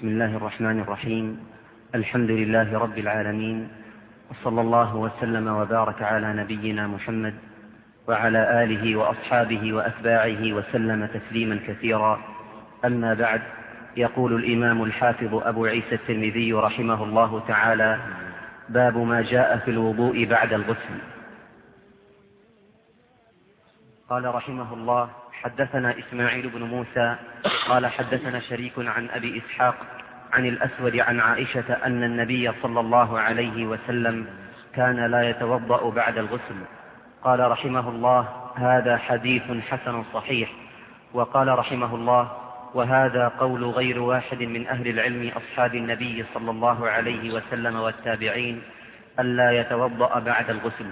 بسم الله الرحمن الرحيم. الحمد لله رب العالمين، وصلى الله وسلم وبارك على نبينا محمد وعلى آله وأصحابه وأتباعه وسلم تسليما كثيرا. أما بعد، يقول الإمام الحافظ أبو عيسى الترمذي رحمه الله تعالى: باب ما جاء في الوضوء بعد الغسل. قال رحمه الله: حدثنا إسماعيل بن موسى قال حدثنا شريك عن أبي إسحاق عن الأسود عن عائشة أن النبي صلى الله عليه وسلم كان لا يتوضأ بعد الغسل. قال رحمه الله: هذا حديث حسن صحيح. وقال رحمه الله: وهذا قول غير واحد من أهل العلم أصحاب النبي صلى الله عليه وسلم والتابعين ألا يتوضأ بعد الغسل.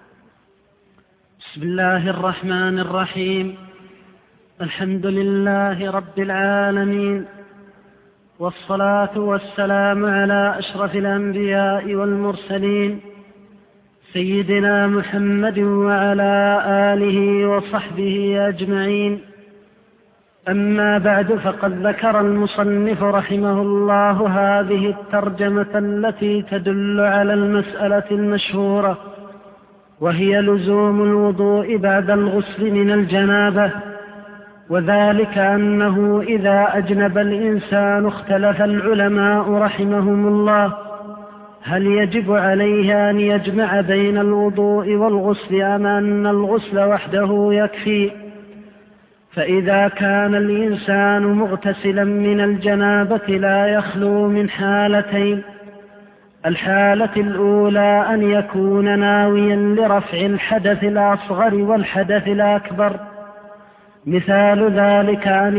بسم الله الرحمن الرحيم. الحمد لله رب العالمين، والصلاة والسلام على أشرف الأنبياء والمرسلين سيدنا محمد وعلى آله وصحبه أجمعين. أما بعد، فقد ذكر المصنف رحمه الله هذه الترجمة التي تدل على المسألة المشهورة، وهي لزوم الوضوء بعد الغسل من الجنابة. وذلك أنه إذا أجنب الإنسان اختلف العلماء رحمهم الله هل يجب عليه أن يجمع بين الوضوء والغسل أم أن الغسل وحده يكفي. فإذا كان الإنسان مغتسلا من الجنابة لا يخلو من حالتين: الحالة الأولى أن يكون ناويا لرفع الحدث الأصغر والحدث الأكبر، مثال ذلك أن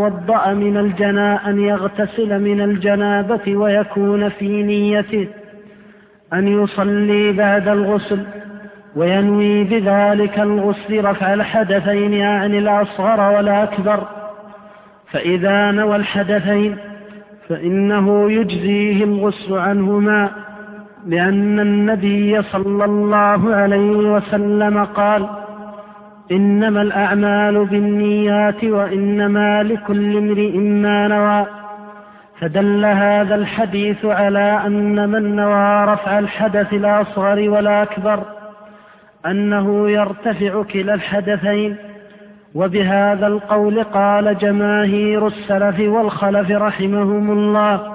يغتسل من الجنابة ويكون في نيته أن يصلي بعد الغسل وينوي بذلك الغسل رفع الحدثين، يعني الأصغر والأكبر. فإذا نوى الحدثين فإنه يجزيه الغسل عنهما، لأن النبي صلى الله عليه وسلم قال: إنما الأعمال بالنيات وإنما لكل امرئ ما نوى. فدل هذا الحديث على أن من نوى رفع الحدث الأصغر والأكبر أنه يرتفع كلا الحدثين. وبهذا القول قال جماهير السلف والخلف رحمهم الله.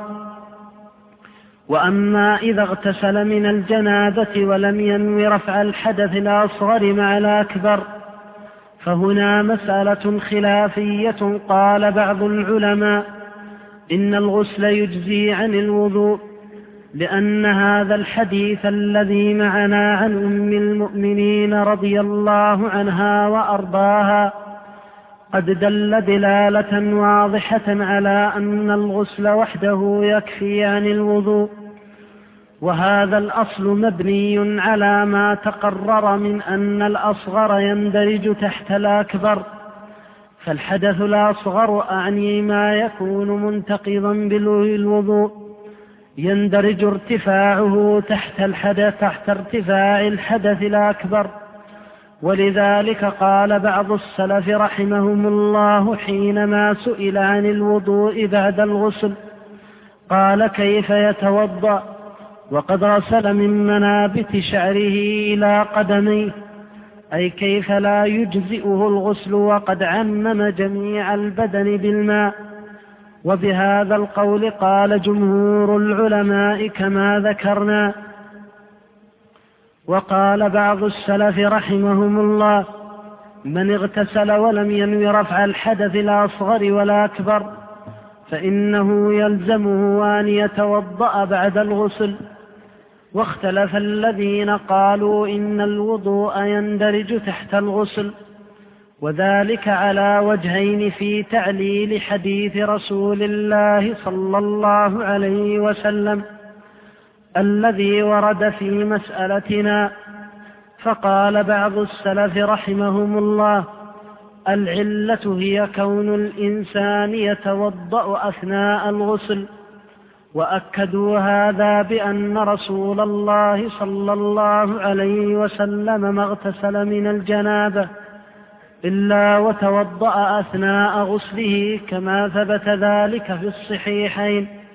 وأما إذا اغتسل من الجنابة ولم ينوي رفع الحدث الأصغر مع الأكبر فهنا مسألة خلافية. قال بعض العلماء إن الغسل يجزي عن الوضوء، لأن هذا الحديث الذي معنا عن أم المؤمنين رضي الله عنها وأرضاها قد دل دلالة واضحة على أن الغسل وحده يكفي عن الوضوء. وهذا الأصل مبني على ما تقرر من أن الأصغر يندرج تحت الأكبر. فالحدث الأصغر أعني ما يكون منتقضا بالوضوء يندرج ارتفاعه تحت ارتفاع الحدث الأكبر. ولذلك قال بعض السلف رحمهم الله حينما سئل عن الوضوء بعد الغسل قال: كيف يتوضأ وقد غسل من منابت شعره إلى قدميه؟ أي كيف لا يجزئه الغسل وقد عمم جميع البدن بالماء. وبهذا القول قال جمهور العلماء كما ذكرنا. وقال بعض السلف رحمهم الله: من اغتسل ولم ينوي رفع الحدث الأصغر والأكبر فإنه يلزمه أن يتوضأ بعد الغسل. واختلف الذين قالوا إن الوضوء يندرج تحت الغسل، وذلك على وجهين في تعليل حديث رسول الله صلى الله عليه وسلم الذي ورد في مسألتنا. فقال بعض السلف رحمهم الله: العلة هي كون الإنسان يتوضأ أثناء الغسل. وأكدوا هذا بأن رسول الله صلى الله عليه وسلم ما اغتسل من الجنابة إلا وتوضأ أثناء غسله، كما ثبت ذلك في الصحيحين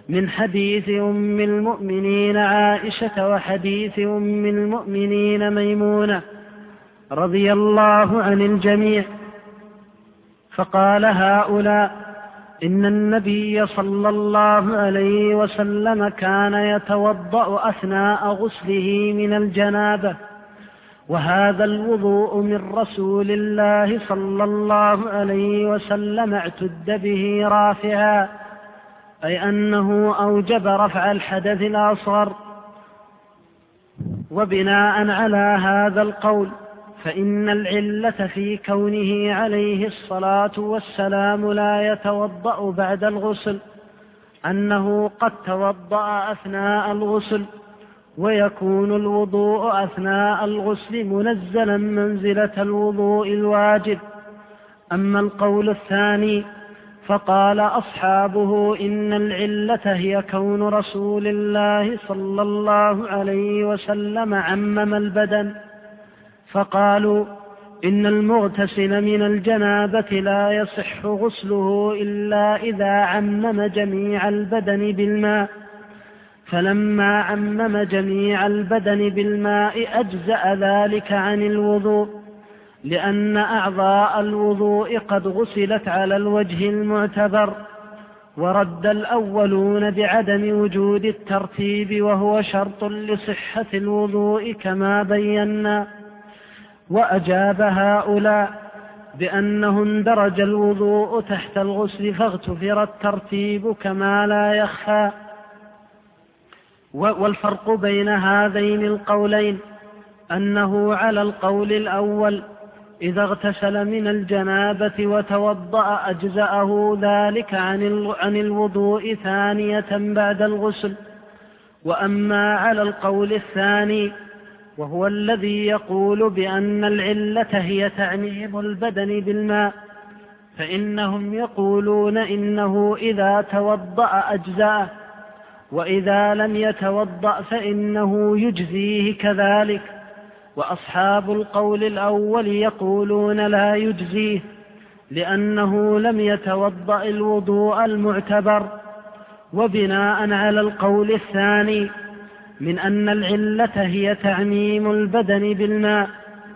من حديث أم المؤمنين عائشة وحديث أم المؤمنين ميمونة رضي الله عن الجميع. فقال هؤلاء: إن النبي صلى الله عليه وسلم كان يتوضأ أثناء غسله من الجنابة، وهذا الوضوء من رسول الله صلى الله عليه وسلم اعتد به رافعا، أي أنه أوجب رفع الحدث الأصغر. وبناء على هذا القول فإن العلة في كونه عليه الصلاة والسلام لا يتوضأ بعد الغسل أنه قد توضأ أثناء الغسل، ويكون الوضوء أثناء الغسل منزلا منزلة الوضوء الواجب. أما القول الثاني فقال أصحابه إن العلة هي كون رسول الله صلى الله عليه وسلم عمم البدن، فقالوا إن المغتسل من الجنابة لا يصح غسله إلا إذا عمم جميع البدن بالماء، فلما عمم جميع البدن بالماء أجزأ ذلك عن الوضوء، لأن أعضاء الوضوء قد غسلت على الوجه المعتبر. ورد الأولون بعدم وجود الترتيب وهو شرط لصحة الوضوء كما بينا. وأجاب هؤلاء بأنه اندرج الوضوء تحت الغسل فاغتفر الترتيب كما لا يخفى. والفرق بين هذين القولين أنه على القول الأول إذا اغتسل من الجنابة وتوضأ أجزأه ذلك عن الوضوء ثانية بعد الغسل. وأما على القول الثاني وهو الذي يقول بأن العلة هي تعميم البدن بالماء، فإنهم يقولون إنه إذا توضأ أجزأه، وإذا لم يتوضأ فإنه يجزيه كذلك. وأصحاب القول الأول يقولون لا يجزيه لأنه لم يتوضأ الوضوء المعتبر. وبناء على القول الثاني من أن العلة هي تعميم البدن بالماء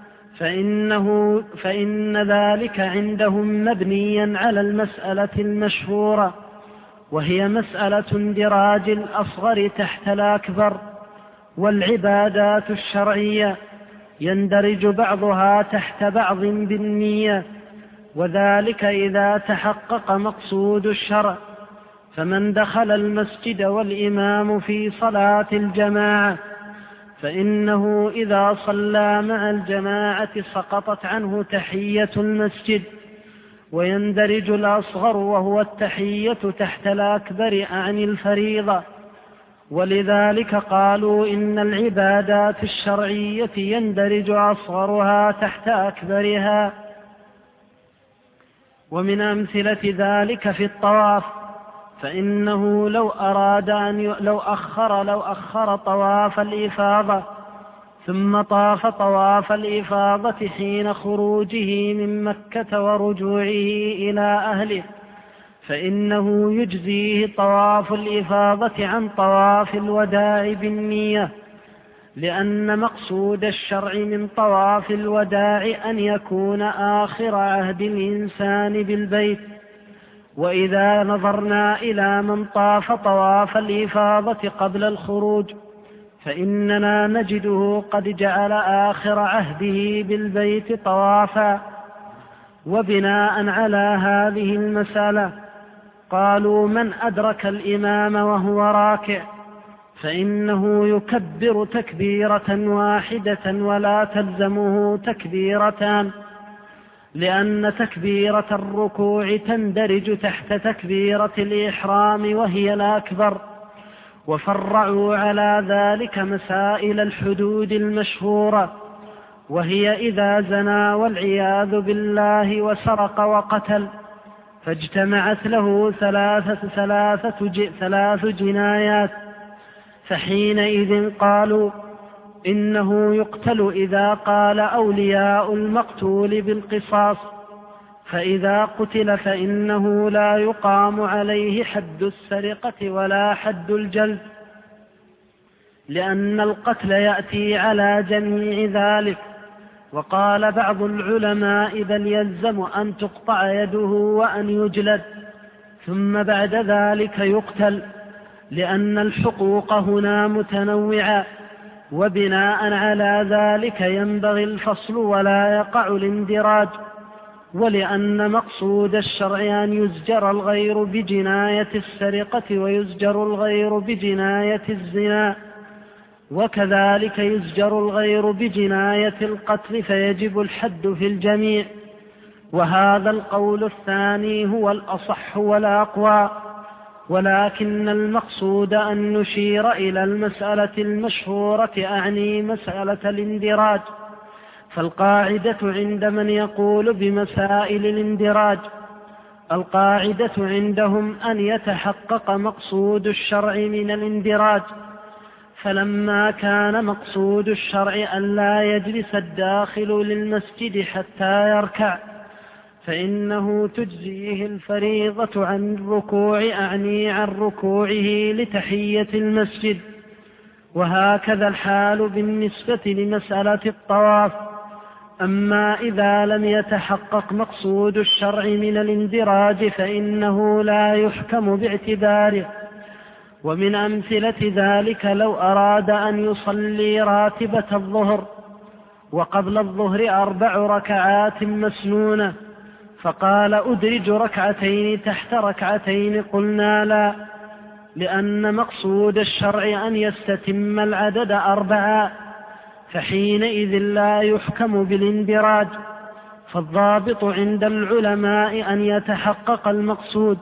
فإن ذلك عندهم مبنيا على المسألة المشهورة، وهي مسألة اندراج الأصغر تحت الأكبر. والعبادات الشرعية يندرج بعضها تحت بعض بالنية، وذلك إذا تحقق مقصود الشرع. فمن دخل المسجد والإمام في صلاة الجماعة فإنه إذا صلى مع الجماعة سقطت عنه تحية المسجد، ويندرج الأصغر وهو التحية تحت الأكبر عن الفريضة. ولذلك قالوا إن العبادات الشرعية يندرج أصغرها تحت أكبرها. ومن أمثلة ذلك في الطواف، فإنه لو أخر طواف الإفاضة ثم طاف طواف الإفاضة حين خروجه من مكة ورجوعه إلى أهله فإنه يجزيه طواف الإفاضة عن طواف الوداع بالنية، لأن مقصود الشرع من طواف الوداع أن يكون آخر عهد الإنسان بالبيت. وإذا نظرنا إلى من طاف طواف الإفاضة قبل الخروج فإننا نجده قد جعل آخر عهده بالبيت طوافا. وبناء على هذه المسألة قالوا من أدرك الإمام وهو راكع فإنه يكبر تكبيرة واحدة ولا تلزمه تكبيرتان، لأن تكبيرة الركوع تندرج تحت تكبيرة الإحرام وهي الأكبر. وفرعوا على ذلك مسائل الحدود المشهورة، وهي إذا زنى والعياذ بالله وسرق وقتل فاجتمعت له ثلاث جنايات، فحينئذ قالوا إنه يقتل إذا قال أولياء المقتول بالقصاص، فإذا قتل فإنه لا يقام عليه حد السرقة ولا حد الجلد، لأن القتل يأتي على جميع ذلك. وقال بعض العلماء بل يلزم أن تقطع يده وأن يجلد ثم بعد ذلك يقتل، لأن الحقوق هنا متنوعة، وبناء على ذلك ينبغي الفصل ولا يقع الاندراج، ولأن مقصود الشرع أن يزجر الغير بجناية السرقة ويزجر الغير بجناية الزنا، وكذلك يزجر الغير بجناية القتل، فيجب الحد في الجميع. وهذا القول الثاني هو الأصح والأقوى، ولكن المقصود أن نشير إلى المسألة المشهورة، أعني مسألة الاندراج. فالقاعدة عند من يقول بمسائل الاندراج، القاعدة عندهم أن يتحقق مقصود الشرع من الاندراج، فلما كان مقصود الشرع أن لا يجلس الداخل للمسجد حتى يركع، فإنه تجزيه الفريضة عن الركوع، أعني عن ركوعه لتحية المسجد. وهكذا الحال بالنسبة لمسألة الطواف. أما إذا لم يتحقق مقصود الشرع من الاندراج فإنه لا يحكم باعتباره. ومن أمثلة ذلك لو أراد أن يصلي راتبة الظهر وقبل الظهر 4 ركعات مسنونة، فقال أدرج ركعتين تحت ركعتين، قلنا لا، لأن مقصود الشرع أن يستتم العدد 4، فحينئذ لا يحكم بالاندراج. فالضابط عند العلماء أن يتحقق المقصود،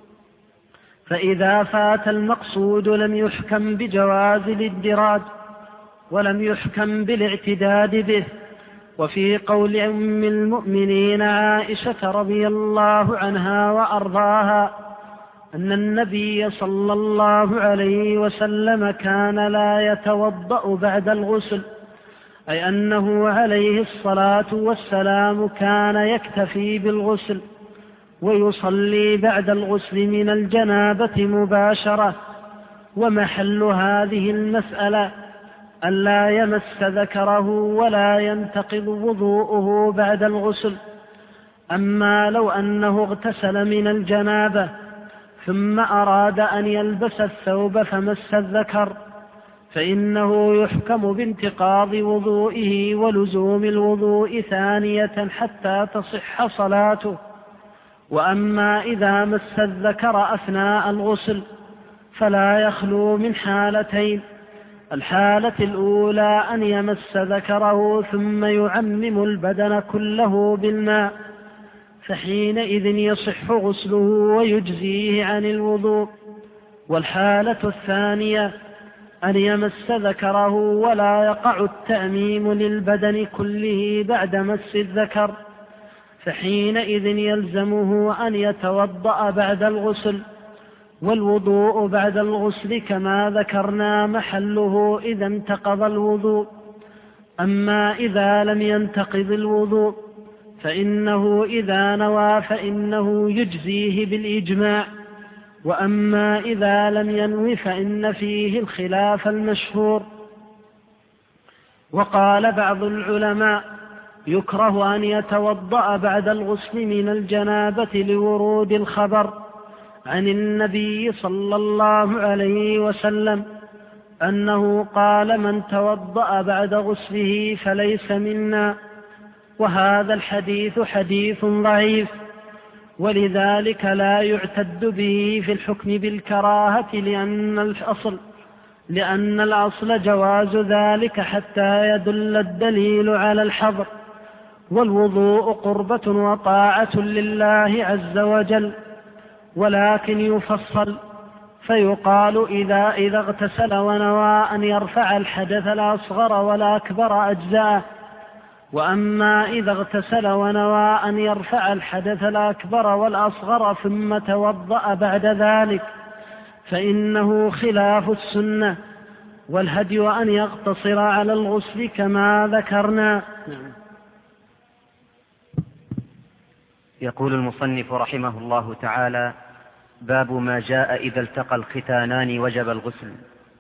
فإذا فات المقصود لم يحكم بجواز الاندراج ولم يحكم بالاعتداد به. وفي قول أم المؤمنين عائشة رضي الله عنها وأرضاها أن النبي صلى الله عليه وسلم كان لا يتوضأ بعد الغسل، أي أنه عليه الصلاة والسلام كان يكتفي بالغسل ويصلي بعد الغسل من الجنابة مباشرة. ومحل هذه المسألة ألا يمس ذكره ولا ينتقض وضوءه بعد الغسل. أما لو أنه اغتسل من الجنابة ثم أراد أن يلبس الثوب فمس الذكر فإنه يحكم بانتقاض وضوئه ولزوم الوضوء ثانية حتى تصح صلاته. وأما إذا مس الذكر أثناء الغسل فلا يخلو من حالتين: الحالة الأولى أن يمس ذكره ثم يعمم البدن كله بالماء، فحينئذ يصح غسله ويجزيه عن الوضوء. والحالة الثانية أن يمس ذكره ولا يقع التأميم للبدن كله بعد مس الذكر، فحينئذ يلزمه أن يتوضأ بعد الغسل، والوضوء بعد الغسل كما ذكرنا محله إذا انتقض الوضوء. أما إذا لم ينتقض الوضوء فإنه إذا نوى فإنه يجزيه بالإجماع، وأما إذا لم ينو فإن فيه الخلاف المشهور. وقال بعض العلماء يكره أن يتوضأ بعد الغسل من الجنابة لورود الخبر عن النبي صلى الله عليه وسلم أنه قال: من توضأ بعد غسله فليس منا. وهذا الحديث حديث ضعيف، ولذلك لا يعتد به في الحكم بالكراهة، لأن الأصل جواز ذلك حتى يدل الدليل على الحظر. والوضوء قربة وطاعة لله عز وجل، ولكن يفصل فيقال إذا اغتسل ونوى أن يرفع الحدث الأصغر والأكبر أجزاءه، وأما إذا اغتسل ونوى أن يرفع الحدث الأكبر والأصغر ثم توضأ بعد ذلك فإنه خلاف السنة، والهدي أن يقتصر على الغسل كما ذكرنا. يقول المصنف رحمه الله تعالى: باب ما جاء إذا التقى الختانان وجب الغسل.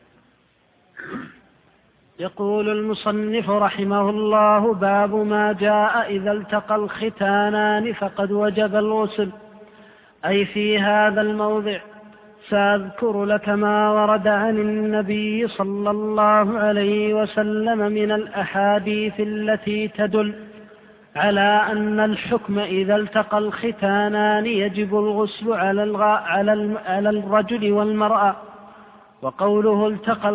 يقول المصنف رحمه الله: باب ما جاء إذا التقى الختانان فقد وجب الغسل. أي في هذا الموضع سأذكر لك ما ورد عن النبي صلى الله عليه وسلم من الأحاديث التي تدل على أن الحكم إذا التقى الختانان يجب الغسل على الرجل والمرأة. وقوله التقى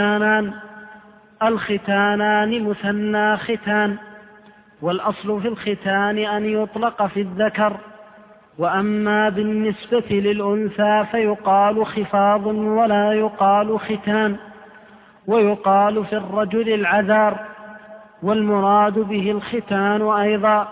الختانان مثنى ختان، والأصل في الختان أن يطلق في الذكر، وأما بالنسبة للأنثى فيقال خفاض ولا يقال ختان، ويقال في الرجل العذار، والمراد به الختان أيضا.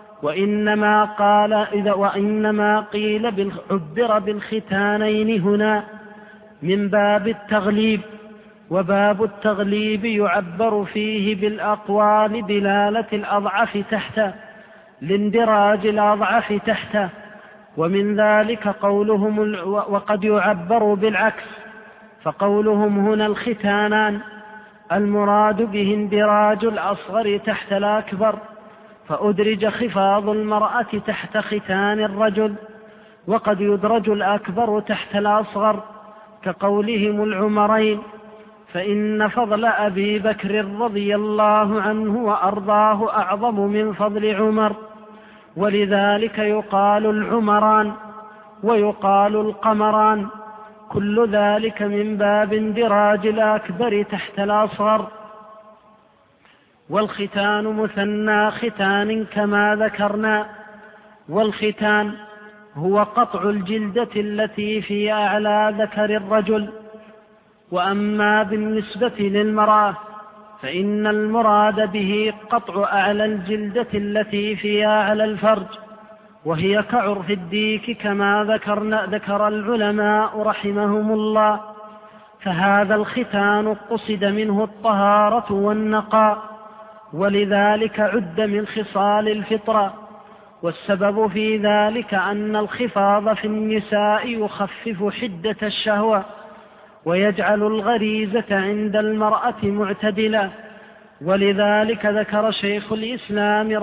وإنما قيل عبر بالختانين هنا من باب التغليب، وباب التغليب يعبر فيه بالأقوال دلالة الأضعف تحته لاندراج الأضعف تحته، ومن ذلك قولهم وقد يعبر بالعكس، فقولهم هنا الختانان المراد به اندراج الأصغر تحت الأكبر، فأدرج خفاض المرأة تحت ختان الرجل، وقد يدرج الأكبر تحت الأصغر كقولهم العمرين، فإن فضل أبي بكر رضي الله عنه وأرضاه أعظم من فضل عمر، ولذلك يقال العمران ويقال القمران، كل ذلك من باب اندراج الأكبر تحت الأصغر. والختان مثنى ختان كما ذكرنا، والختان هو قطع الجلدة التي في أعلى ذكر الرجل. وأما بالنسبة للمرأة فإن المراد به قطع أعلى الجلدة التي في أعلى الفرج، وهي كعرف الديك كما ذكر العلماء رحمهم الله. فهذا الختان قصد منه الطهارة والنقاء، ولذلك عد من خصال الفطرة. والسبب في ذلك أن الخفاض في النساء يخفف حدة الشهوة، ويجعل الغريزة عند المرأة معتدلة. ولذلك ذكر شيخ الإسلام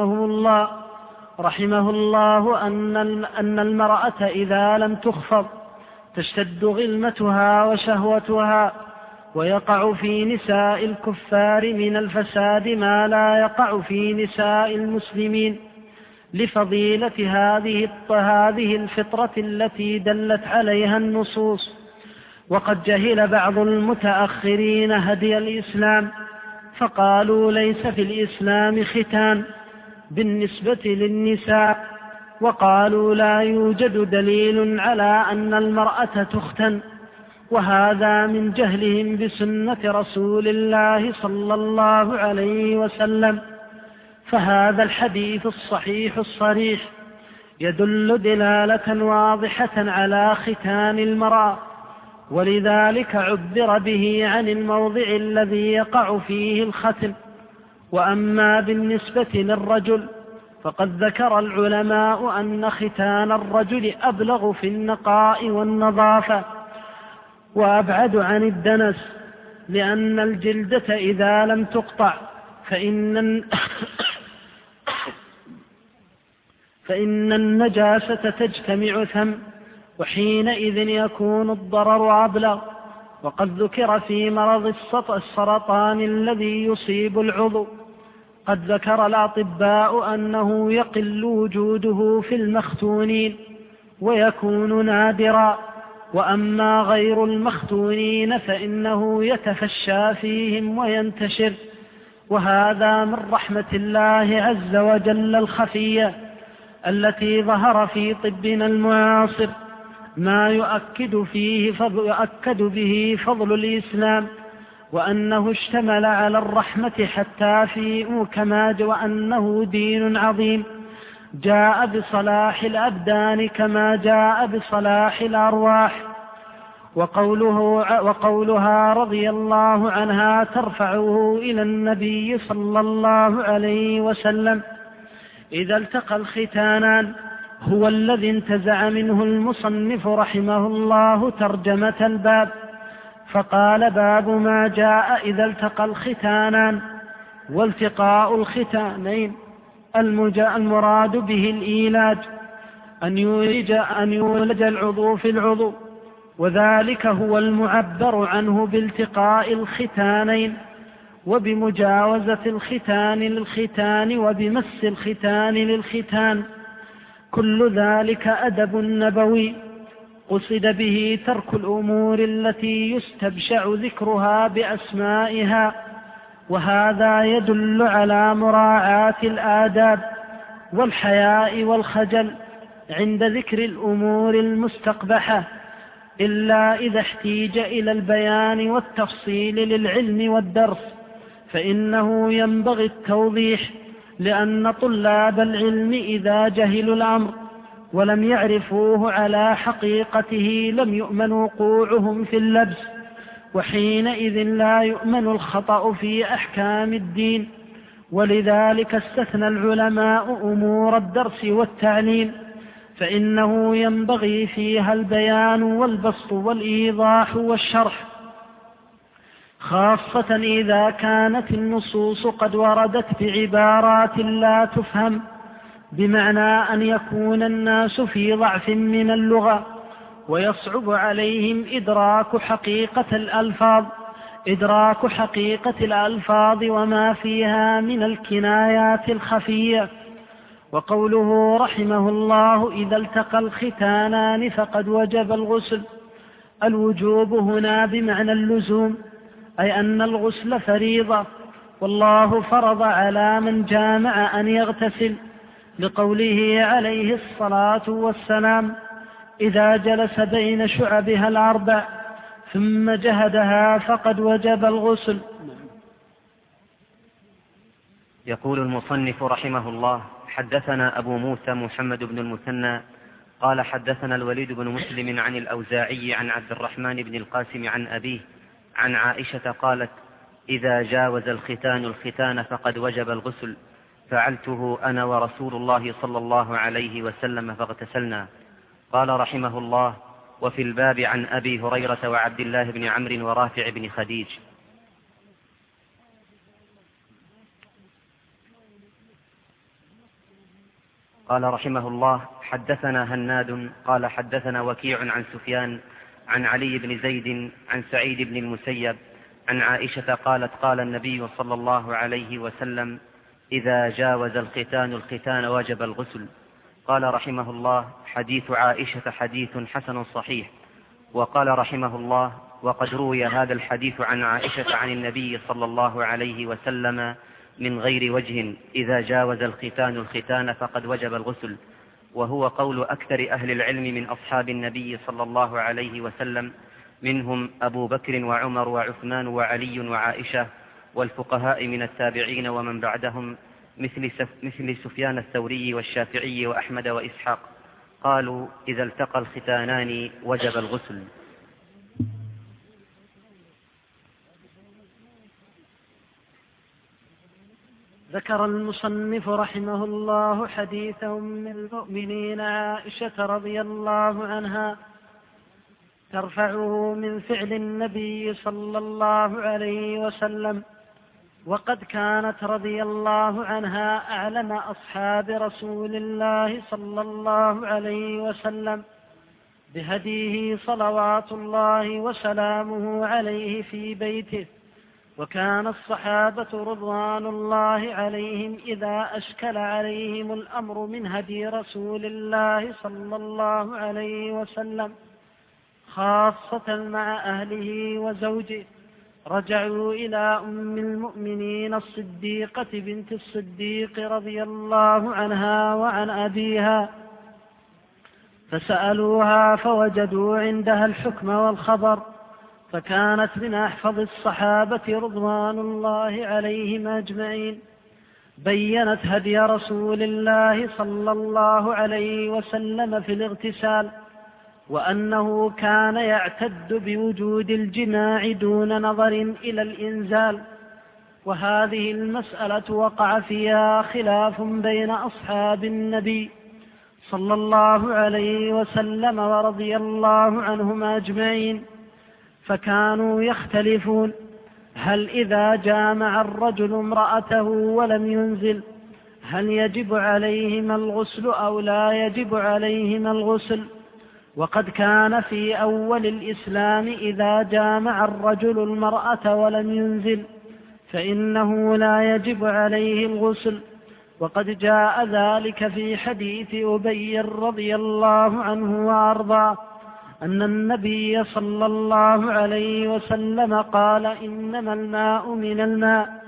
رحمه الله أن المرأة إذا لم تخفض تشتد غلمتها وشهوتها، ويقع في نساء الكفار من الفساد ما لا يقع في نساء المسلمين، لفضيلة هذه الفطرة التي دلت عليها النصوص. وقد جهل بعض المتأخرين هدي الإسلام، فقالوا ليس في الإسلام ختان بالنسبة للنساء، وقالوا لا يوجد دليل على أن المرأة تختن، وهذا من جهلهم بسنة رسول الله صلى الله عليه وسلم. فهذا الحديث الصحيح الصريح يدل دلالة واضحة على ختان المرأة، ولذلك عبر به عن الموضع الذي يقع فيه الختن. وأما بالنسبة للرجل فقد ذكر العلماء أن ختان الرجل أبلغ في النقاء والنظافة وأبعد عن الدنس، لأن الجلدة إذا لم تقطع فإن النجاسة تجتمع ثم، وحينئذ يكون الضرر أبلغ. وقد ذكر في مرض السرطان الذي يصيب العضو، قد ذكر الأطباء أنه يقل وجوده في المختونين ويكون نادرا، وأما غير المختونين فإنه يتفشى فيهم وينتشر، وهذا من رحمة الله عز وجل الخفية التي ظهر في طبنا المعاصر، ما يؤكد به فضل الإسلام، وأنه اشتمل على الرحمة حتى في كما وأنه دين عظيم جاء بصلاح الأبدان كما جاء بصلاح الأرواح. وقولها رضي الله عنها ترفعه إلى النبي صلى الله عليه وسلم إذا التقى الختانان هو الذي انتزع منه المصنف رحمه الله ترجمة الباب، فقال: باب ما جاء إذا التقى الختانان. والتقاء الختانين المراد به الإيلاج، أن يولج العضو في العضو، وذلك هو المعبر عنه بالتقاء الختانين، وبمجاوزة الختان للختان، وبمس الختان للختان. كل ذلك أدب نبوي قصد به ترك الأمور التي يستبشع ذكرها بأسمائها، وهذا يدل على مراعاة الآداب والحياء والخجل عند ذكر الأمور المستقبحة، إلا إذا احتيج إلى البيان والتفصيل للعلم والدرس، فإنه ينبغي التوضيح، لأن طلاب العلم إذا جهلوا الأمر ولم يعرفوه على حقيقته لم يؤمن وقوعهم في اللبس، وحينئذ لا يؤمن الخطأ في أحكام الدين. ولذلك استثنى العلماء أمور الدرس والتعليم، فإنه ينبغي فيها البيان والبسط والإيضاح والشرح، خاصة إذا كانت النصوص قد وردت بعبارات لا تفهم، بمعنى أن يكون الناس في ضعف من اللغة ويصعب عليهم إدراك حقيقة الألفاظ وما فيها من الكنايات الخفية. وقوله رحمه الله: إذا التقى الختانان فقد وجب الغسل، الوجوب هنا بمعنى اللزوم، أي أن الغسل فريضة، والله فرض على من جامع أن يغتسل، لقوله عليه الصلاة والسلام: إذا جلس بين شعبها الأربع ثم جهدها فقد وجب الغسل. يقول المصنف رحمه الله: حدثنا أبو موسى محمد بن المثنى قال حدثنا الوليد بن مسلم عن الأوزاعي عن عبد الرحمن بن القاسم عن أبيه عن عائشة قالت: إذا جاوز الختان الختان فقد وجب الغسل، فعلته أنا ورسول الله صلى الله عليه وسلم فاغتسلنا. قال رحمه الله: وفي الباب عن أبي هريرة وعبد الله بن عمرو ورافع بن خديج. قال رحمه الله: حدثنا هناد قال حدثنا وكيع عن سفيان عن علي بن زيد عن سعيد بن المسيب عن عائشة قالت: قال النبي صلى الله عليه وسلم: إذا جاوز الختان الختان وجب الغسل. قال رحمه الله: حديث عائشة حديث حسن صحيح. وقال رحمه الله: وقد روي هذا الحديث عن عائشة عن النبي صلى الله عليه وسلم من غير وجه: إذا جاوز الختان الختان فقد وجب الغسل، وهو قول أكثر أهل العلم من أصحاب النبي صلى الله عليه وسلم، منهم أبو بكر وعمر وعثمان وعلي وعائشة، والفقهاء من التابعين ومن بعدهم مثل سفيان الثوري والشافعي وأحمد وإسحاق، قالوا: إذا التقى الختانان وجب الغسل. ذكر المصنف رحمه الله حديث أم المؤمنين عائشة رضي الله عنها ترفعه من فعل النبي صلى الله عليه وسلم، وقد كانت رضي الله عنها أعلم أصحاب رسول الله صلى الله عليه وسلم بهديه صلوات الله وسلامه عليه في بيته. وكان الصحابة رضوان الله عليهم إذا أشكل عليهم الأمر من هدي رسول الله صلى الله عليه وسلم خاصة مع أهله وزوجه رجعوا إلى أم المؤمنين الصديقة بنت الصديق رضي الله عنها وعن أبيها فسألوها فوجدوا عندها الحكم والخبر، فكانت من أحفظ الصحابة رضوان الله عليهم أجمعين. بينت هدي رسول الله صلى الله عليه وسلم في الاغتسال، وأنه كان يعتد بوجود الجماع دون نظر إلى الإنزال، وهذه المسألة وقع فيها خلاف بين أصحاب النبي صلى الله عليه وسلم ورضي الله عنهم أجمعين، فكانوا يختلفون: هل إذا جامع الرجل امرأته ولم ينزل هل يجب عليهما الغسل أو لا يجب عليهما الغسل؟ وقد كان في أول الإسلام إذا جامع الرجل المرأة ولم ينزل فإنه لا يجب عليه الغسل، وقد جاء ذلك في حديث أبي رضي الله عنه وأرضاه أن النبي صلى الله عليه وسلم قال: إنما الماء من الماء.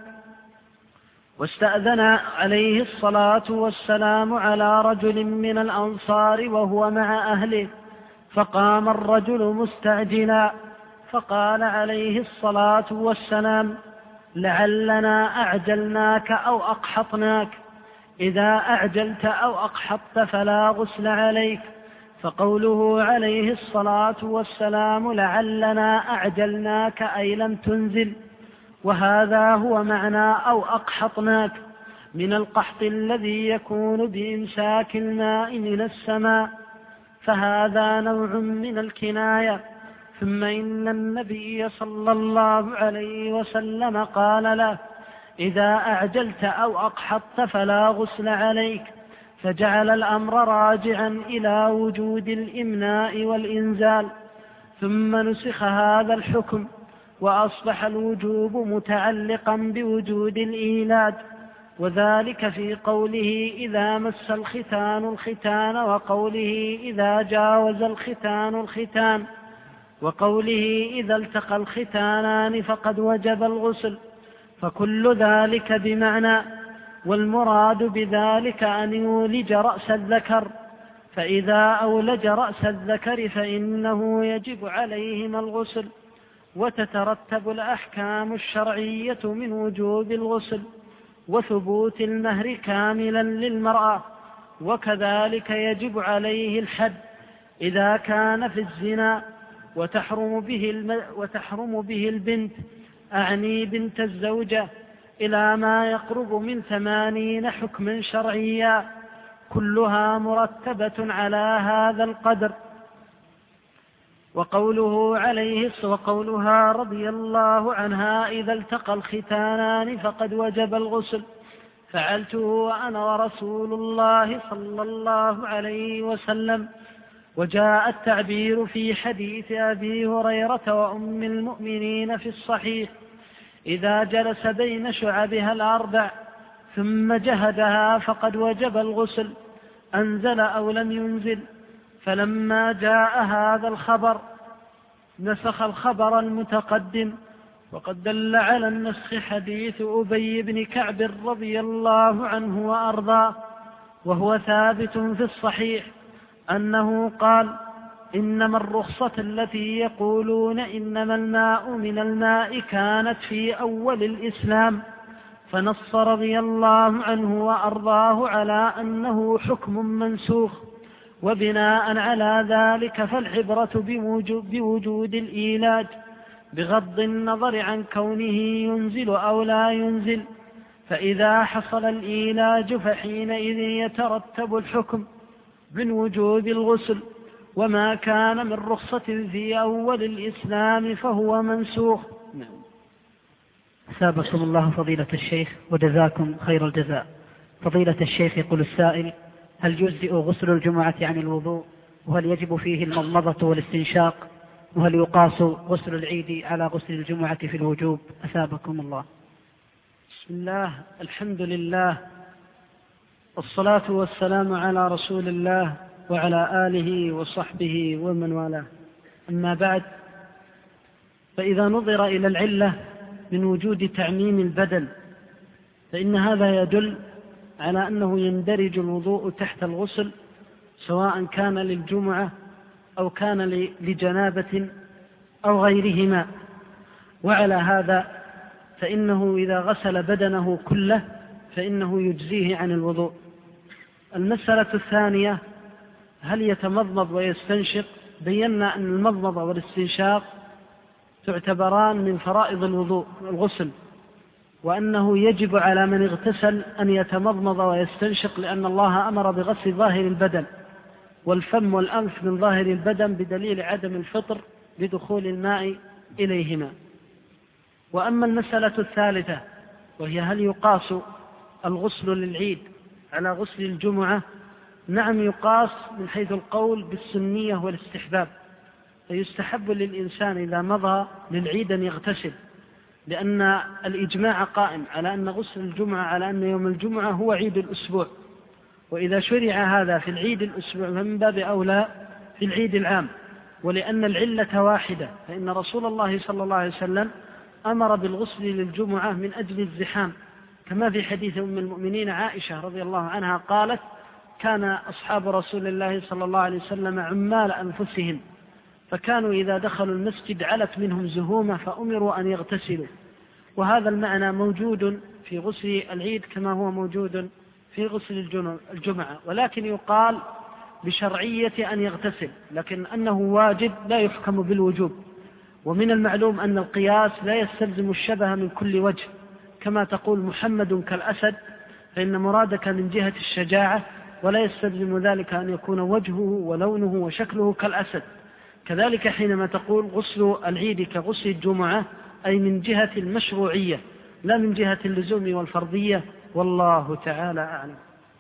واستأذن عليه الصلاة والسلام على رجل من الأنصار وهو مع أهله، فقام الرجل مستعجلا، فقال عليه الصلاة والسلام: لعلنا أعجلناك أو أقحطناك، إذا أعجلت أو أقحطت فلا غسل عليك. فقوله عليه الصلاة والسلام لعلنا أعجلناك أي لم تنزل، وهذا هو معنى أو أقحطناك من القحط الذي يكون بإمساك الماء من السماء، فهذا نوع من الكناية. ثم إن النبي صلى الله عليه وسلم قال له: إذا أعجلت أو أقحطت فلا غسل عليك، فجعل الأمر راجعا إلى وجود الإمناء والإنزال. ثم نسخ هذا الحكم وأصبح الوجوب متعلقا بوجود الإيلاد، وذلك في قوله: إذا مس الختان الختان، وقوله: إذا جاوز الختان الختان، وقوله: إذا التقى الختانان فقد وجب الغسل. فكل ذلك بمعنى، والمراد بذلك أن يولج رأس الذكر، فإذا أولج رأس الذكر فإنه يجب عليهما الغسل، وتترتب الأحكام الشرعية من وجوب الغسل وثبوت المهر كاملا للمرأة، وكذلك يجب عليه الحد إذا كان في الزنا، وتحرم به البنت، أعني بنت الزوجة، إلى ما يقرب من 80 حكما شرعيا، كلها مرتبة على هذا القدر. وقولها رضي الله عنها: إذا التقى الختانان فقد وجب الغسل، فعلته أنا ورسول الله صلى الله عليه وسلم. وجاء التعبير في حديث أبي هريرة وأم المؤمنين في الصحيح: إذا جلس بين شعبها الأربع ثم جهدها فقد وجب الغسل، أنزل أو لم ينزل. فلما جاء هذا الخبر نسخ الخبر المتقدم، وقد دل على النسخ حديث أبي بن كعب رضي الله عنه وأرضاه، وهو ثابت في الصحيح أنه قال: إنما الرخصة التي يقولون إنما الماء من الماء كانت في أول الإسلام، فنص رضي الله عنه وأرضاه على أنه حكم منسوخ، وبناء على ذلك فالعبرة بوجود الإيلاج بغض النظر عن كونه ينزل أو لا ينزل، فإذا حصل الإيلاج فحينئذ يترتب الحكم من وجوب الغسل، وما كان من رخصة في أول الإسلام فهو منسوخ. أثابكم الله فضيلة الشيخ وجزاكم خير الجزاء. فضيلة الشيخ، يقول السائل: هل يجزئ غسل الجمعة عن الوضوء؟ وهل يجب فيه المضمضة والاستنشاق؟ وهل يقاس غسل العيد على غسل الجمعة في الوجوب؟ أثابكم الله. بسم الله، الحمد لله، والصلاة والسلام على رسول الله وعلى آله وصحبه ومن والاه. أما بعد، فإذا نظر إلى العلة من وجود تعميم البدن فإن هذا يدل على أنه يندرج الوضوء تحت الغسل، سواء كان للجمعة أو كان لجنابة أو غيرهما. وعلى هذا فإنه إذا غسل بدنه كله فإنه يجزيه عن الوضوء. المسألة الثانية: هل يتمضمض ويستنشق؟ بينا أن المضمضة والاستنشاق تعتبران من فرائض الوضوء الغسل، وأنه يجب على من اغتسل أن يتمضمض ويستنشق، لأن الله أمر بغسل ظاهر البدن والفم والأنف من ظاهر البدن بدليل عدم الفطر بدخول الماء إليهما. وأما المسألة الثالثة وهي هل يقاس الغسل للعيد على غسل الجمعة؟ نعم يقاس من حيث القول بالسنية والاستحباب، فيستحب للإنسان إذا مضى للعيد أن يغتسل، لأن الإجماع قائم على أن غسل الجمعة على أن يوم الجمعة هو عيد الأسبوع، وإذا شرع هذا في العيد الأسبوع فمن باب أولى في العيد العام، ولأن العلة واحدة، فإن رسول الله صلى الله عليه وسلم أمر بالغسل للجمعة من أجل الزحام، كما في حديث أم المؤمنين عائشة رضي الله عنها قالت: كان أصحاب رسول الله صلى الله عليه وسلم عمال أنفسهم، فكانوا إذا دخلوا المسجد علت منهم زهومة فأمروا أن يغتسلوا. وهذا المعنى موجود في غسل العيد كما هو موجود في غسل الجمعة، ولكن يقال بشرعية أن يغتسل، لكن أنه واجب لا يحكم بالوجوب. ومن المعلوم أن القياس لا يستلزم الشبه من كل وجه، كما تقول محمد كالأسد، فإن مرادك من جهة الشجاعة، ولا يستلزم ذلك أن يكون وجهه ولونه وشكله كالأسد. كذلك حينما تقول غسل العيد كغسل الجمعة، أي من جهة المشروعية لا من جهة اللزوم والفرضية، والله تعالى أعلم.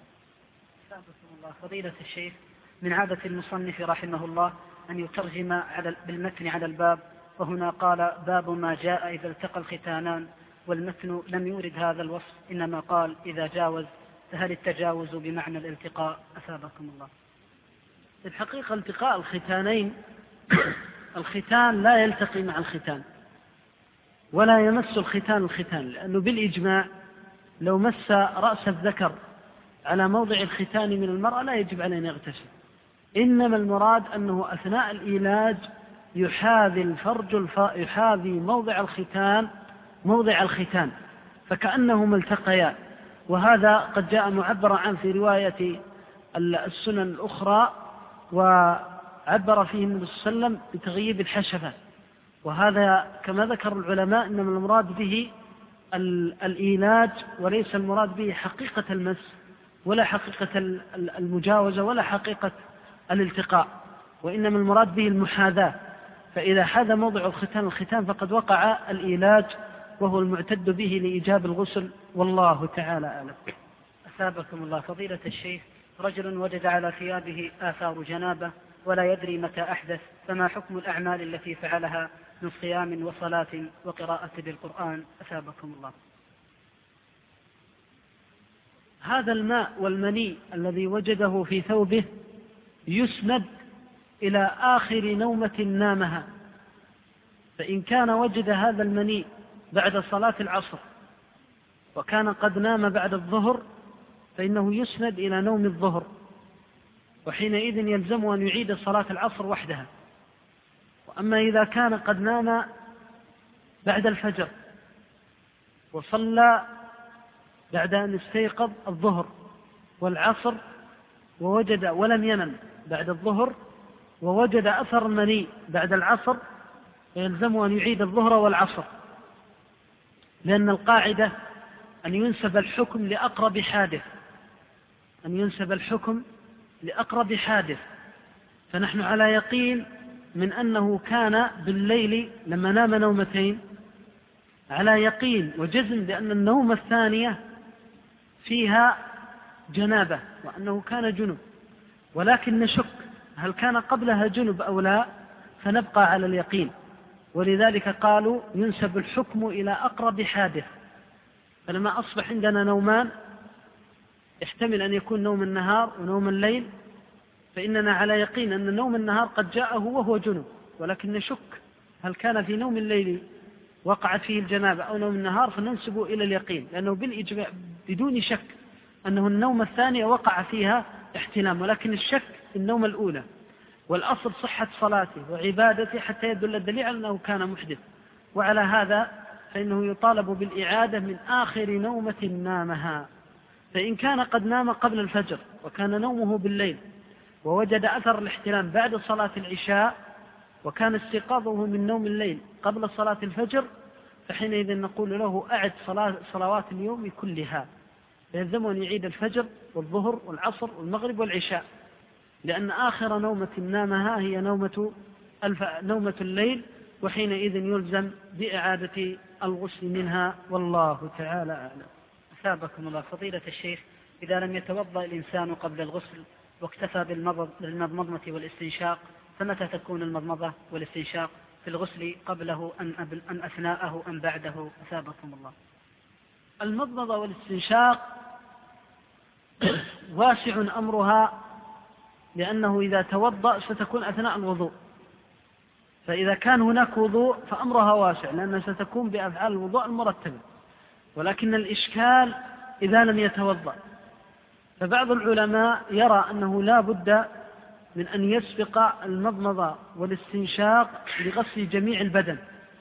فضيلة الشيخ، من عادة المصنف رحمه الله أن يترجم بالمتن على الباب، وهنا قال: باب ما جاء إذا التقى الختانان، والمتن لم يورد هذا الوصف، إنما قال إذا جاوز، فهل التجاوز بمعنى الالتقاء؟ أثابكم الله. في الحقيقة التقاء الختانين، الختان لا يلتقي مع الختان، ولا يمس الختان، لأنه بالإجماع لو مس رأس الذكر على موضع الختان من المرأة لا يجب عليه أن يغتسل، إنما المراد أنه أثناء الإيلاج يحاذي الفرج يحاذي موضع الختان فكأنهما التقيا، وهذا قد جاء معبرا عنه في رواية السنن الأخرى، وعبر فيه النبي صلى الله عليه وسلم بتغييب الحشفة، وهذا كما ذكر العلماء إنما المراد به الإيلاج، وليس المراد به حقيقة المس ولا حقيقة المجاوزة ولا حقيقة الالتقاء، وإنما المراد به المحاذاة، فإذا حاذ موضع الختان فقد وقع الإيلاج، وهو المعتد به لإيجاب الغسل، والله تعالى أعلم. أثابكم الله. فضيلة الشيخ، رجل وجد على ثيابه آثار جنابة ولا يدري متى أحدث، فما حكم الأعمال التي فعلها من صيام وصلاة وقراءة بالقرآن؟ أثابكم الله. هذا الماء والمني الذي وجده في ثوبه يسند إلى آخر نومة نامها، فإن كان وجد هذا المني بعد صلاة العصر وكان قد نام بعد الظهر فإنه يسند إلى نوم الظهر، وحينئذ يلزم أن يعيد صلاة العصر وحدها. وأما إذا كان قد نام بعد الفجر وصلى بعد أن استيقظ الظهر والعصر ووجد ولم ينم بعد الظهر ووجد أثر المني بعد العصر، فيلزم أن يعيد الظهر والعصر، لأن القاعدة أن ينسب الحكم لأقرب حادث، فنحن على يقين من أنه كان بالليل لما نام نومتين على يقين وجزم بأن النوم الثانية فيها جنابة وأنه كان جنب، ولكن نشك هل كان قبلها جنب أو لا، فنبقى على اليقين، ولذلك قالوا ينسب الحكم إلى أقرب حادث. فلما أصبح عندنا نومان يحتمل أن يكون نوم النهار ونوم الليل، فإننا على يقين أن نوم النهار قد جاءه وهو جنب، ولكن نشك هل كان في نوم الليل وقعت فيه الجنابة أو نوم النهار، فننسبه إلى اليقين، لأنه بالإجماع بدون شك أنه النوم الثانية وقع فيها احتلام، ولكن الشك في النوم الأولى، والأصل صحة صلاته وعبادته حتى يدل الدليل على أنه كان محدث. وعلى هذا فإنه يطالب بالإعادة من آخر نومة نامها. فإن كان قد نام قبل الفجر وكان نومه بالليل ووجد أثر الاحتلام بعد صلاة العشاء وكان استيقاظه من نوم الليل قبل صلاة الفجر، فحينئذ نقول له أعد صلوات اليوم كلها، يلزم أن يعيد الفجر والظهر والعصر والمغرب والعشاء، لأن آخر نومة نامها هي نومة الليل، وحينئذ يلزم بإعادة الغسل منها، والله تعالى أعلم. أثابكم الله. فضيلة الشيخ، إذا لم يتوضأ الإنسان قبل الغسل واكتفى بالمضمضة والاستنشاق، فمتى تكون المضمضة والاستنشاق في الغسل؟ قبله أم أثناءه أم بعده؟ أثابكم الله. المضمضة والاستنشاق واسع أمرها، لأنه إذا توضأ ستكون أثناء الوضوء، فإذا كان هناك وضوء فأمرها واسع، لأنها ستكون بأفعال الوضوء المرتبة. ولكن الإشكال إذا لم يتوضأ، فبعض العلماء يرى أنه لا بد من أن يسبق المضمضة والاستنشاق لغسل جميع البدن،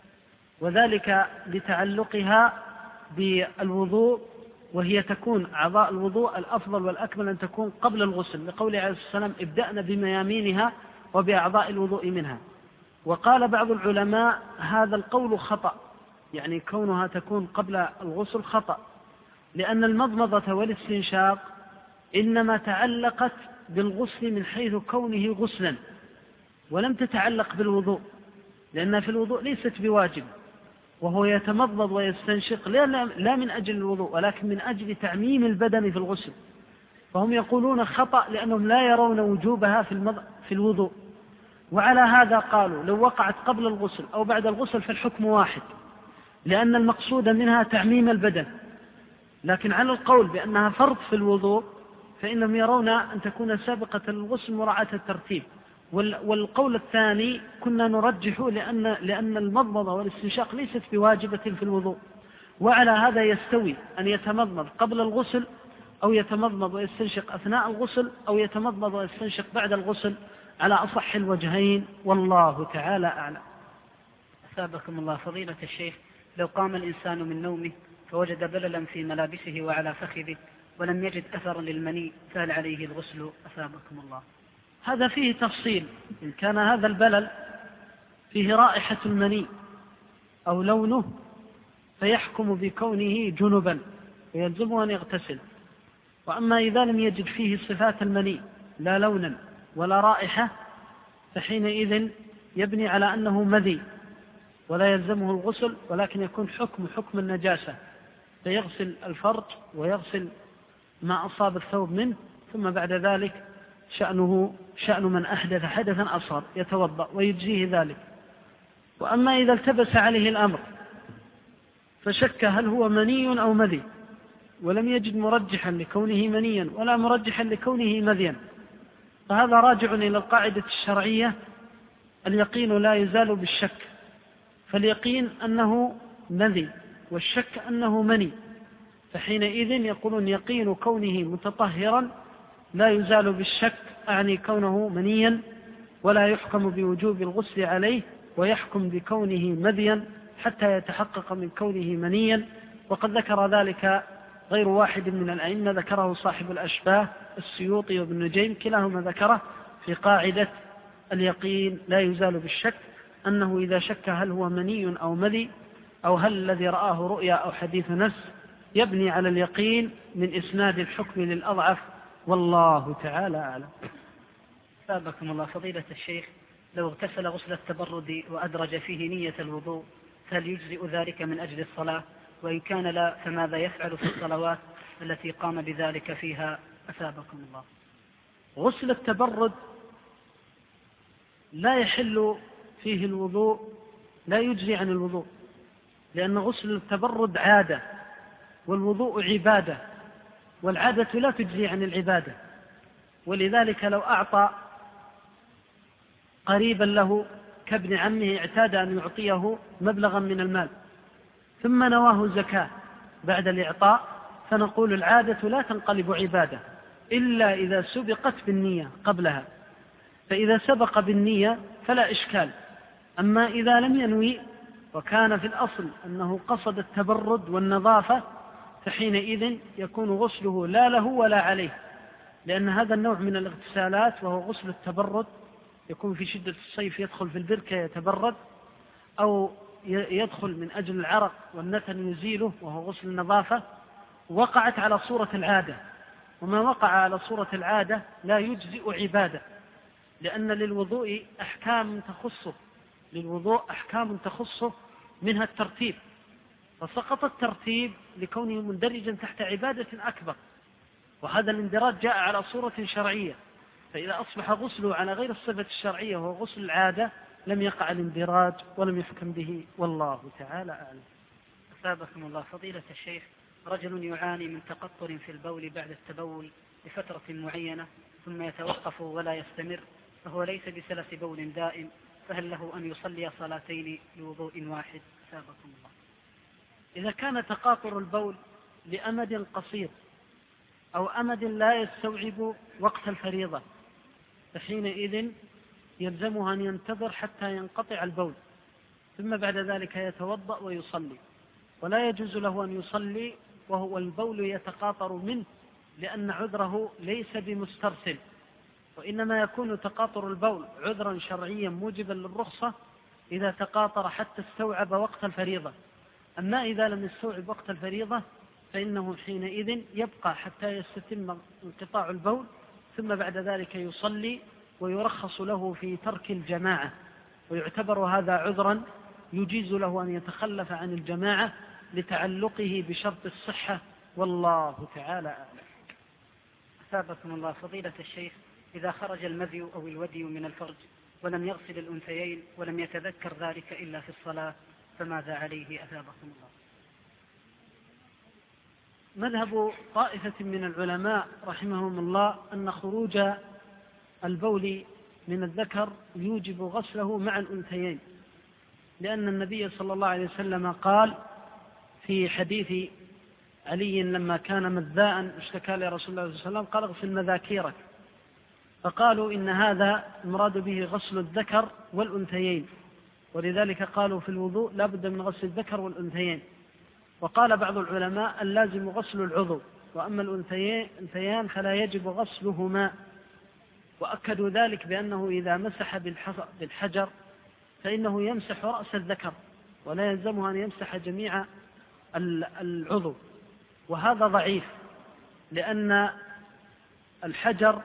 وذلك لتعلقها بالوضوء، وهي تكون أعضاء الوضوء الأفضل والأكمل أن تكون قبل الغسل، لقوله عليه الصلاة والسلام: ابدأنا بميامينها وبأعضاء الوضوء منها. وقال بعض العلماء هذا القول خطأ، يعني كونها تكون قبل الغسل خطأ، لأن المضمضة والاستنشاق إنما تعلقت بالغسل من حيث كونه غسلا، ولم تتعلق بالوضوء، لأنها في الوضوء ليست بواجب، وهو يتمضمض ويستنشق لا من أجل الوضوء، ولكن من أجل تعميم البدن في الغسل. فهم يقولون خطأ لأنهم لا يرون وجوبها في الوضوء. وعلى هذا قالوا لو وقعت قبل الغسل أو بعد الغسل فالحكم واحد، لأن المقصود منها تعميم البدن. لكن على القول بأنها فرض في الوضوء فإنهم يرون أن تكون سابقة الغسل مراعاة الترتيب. والقول الثاني كنا نرجحه لأن المضمضة والاستنشاق ليست بواجبة في الوضوء، وعلى هذا يستوي أن يتمضمض قبل الغسل أو يتمضمض ويستنشق أثناء الغسل أو يتمضمض ويستنشق بعد الغسل، على أصح الوجهين، والله تعالى أعلم. أثابكم الله. فضيلة الشيخ، لو قام الإنسان من نومه فوجد بللا في ملابسه وعلى فخذه ولم يجد أثرا للمني، فهل عليه الغسل؟ أثابكم الله. هذا فيه تفصيل. إن كان هذا البلل فيه رائحة المني أو لونه فيحكم بكونه جنبا ويلزمه أن يغتسل. وأما إذا لم يجد فيه صفات المني لا لونا ولا رائحة فحينئذ يبني على أنه مذي ولا يلزمه الغسل، ولكن يكون حكم النجاسة، فيغسل الفرج ويغسل ما أصاب الثوب منه، ثم بعد ذلك شأن من أحدث حدثا أصغر يتوضأ ويجزيه ذلك. وأما إذا التبس عليه الأمر فشك هل هو مني أو مذي ولم يجد مرجحا لكونه منيا ولا مرجحا لكونه مذيا، فهذا راجع إلى القاعدة الشرعية: اليقين لا يزال بالشك، فاليقين أنه مذي والشك أنه مني، فحينئذ يقولون يقين كونه متطهرا لا يزال بالشك، أعني كونه منيا، ولا يحكم بوجوب الغسل عليه، ويحكم بكونه مذيا حتى يتحقق من كونه منيا. وقد ذكر ذلك غير واحد من الأئمة، ذكره صاحب الأشباه السيوطي وابن نجيم، كلاهما ذكره في قاعدة اليقين لا يزال بالشك، أنه إذا شك هل هو مني أو مذي أو هل الذي رآه رؤيا أو حديث نفس يبني على اليقين من إسناد الحكم للأضعف، والله تعالى أعلم. سابقكم الله. فضيلة الشيخ، لو اغتسل غسل التبرد وأدرج فيه نية الوضوء فهل يجزئ ذلك من أجل الصلاة؟ وإن كان لا فماذا يفعل في الصلوات التي قام بذلك فيها؟ أثابكم الله. غسل التبرد لا يحل فيه الوضوء، لا يجزي عن الوضوء، لأن غسل التبرد عادة والوضوء عبادة، والعادة لا تجزي عن العبادة. ولذلك لو أعطى قريبا له كابن عمه اعتاد أن يعطيه مبلغا من المال ثم نواه زكاة بعد الإعطاء، فنقول العادة لا تنقلب عبادة إلا إذا سبقت بالنية قبلها، فإذا سبق بالنية فلا إشكال. أما إذا لم ينوي وكان في الأصل أنه قصد التبرد والنظافة فحينئذ يكون غسله لا له ولا عليه، لأن هذا النوع من الاغتسالات وهو غسل التبرد يكون في شدة الصيف، يدخل في البركة يتبرد، أو يدخل من أجل العرق والنتن يزيله وهو غسل النظافة، وقعت على صورة العادة، وما وقع على صورة العادة لا يجزئ عبادة، لأن للوضوء أحكام تخصه منها الترتيب، فسقط الترتيب لكونه مندرجا تحت عبادة أكبر، وهذا الاندراج جاء على صورة شرعية، فإذا أصبح غسله على غير الصفة الشرعية وهو غسل العادة لم يقع الاندراج ولم يحكم به، والله تعالى أعلم. أثابكم الله. فضيلة الشيخ، رجل يعاني من تقطر في البول بعد التبول لفترة معينة ثم يتوقف ولا يستمر، فهو ليس بسلس بول دائم، فهل له أن يصلي صلاتين لوضوء واحد؟ أثابكم الله. إذا كان تقاطر البول لأمد قصير أو أمد لا يستوعب وقت الفريضة، فحينئذ يلزمه أن ينتظر حتى ينقطع البول، ثم بعد ذلك يتوضأ ويصلي، ولا يجوز له أن يصلي وهو البول يتقاطر منه، لأن عذره ليس بمسترسل، وإنما يكون تقاطر البول عذرا شرعيا موجبا للرخصة إذا تقاطر حتى استوعب وقت الفريضة. أما إذا لم يستوعب وقت الفريضة فإنه حينئذ يبقى حتى يستتم انقطاع البول، ثم بعد ذلك يصلي، ويرخص له في ترك الجماعة، ويعتبر هذا عذرا يجيز له أن يتخلف عن الجماعة لتعلقه بشرط الصحة، والله تعالى أعلم. أثابكم الله. فضيلة الشيخ، إذا خرج المذي أو الودي من الفرج ولم يغسل الأنثيين ولم يتذكر ذلك إلا في الصلاة، فماذا عليه؟ أثابكم الله. مذهب طائفة من العلماء رحمهم الله أن خروج البول من الذكر يوجب غسله مع الأنثيين، لأن النبي صلى الله عليه وسلم قال في حديث علي لما كان مذاء اشتكى لرسول الله صلى الله عليه وسلم قال اغسل مذاكيرك، فقالوا إن هذا المراد به غسل الذكر والأنثيين، ولذلك قالوا في الوضوء لا بد من غسل الذكر والأنثيين. وقال بعض العلماء اللازم غسل العضو، وأما الأنثيان فلا يجب غسلهما، وأكدوا ذلك بأنه إذا مسح بالحجر فإنه يمسح رأس الذكر ولا يلزمه أن يمسح جميع العضو، وهذا ضعيف، لأن الحجر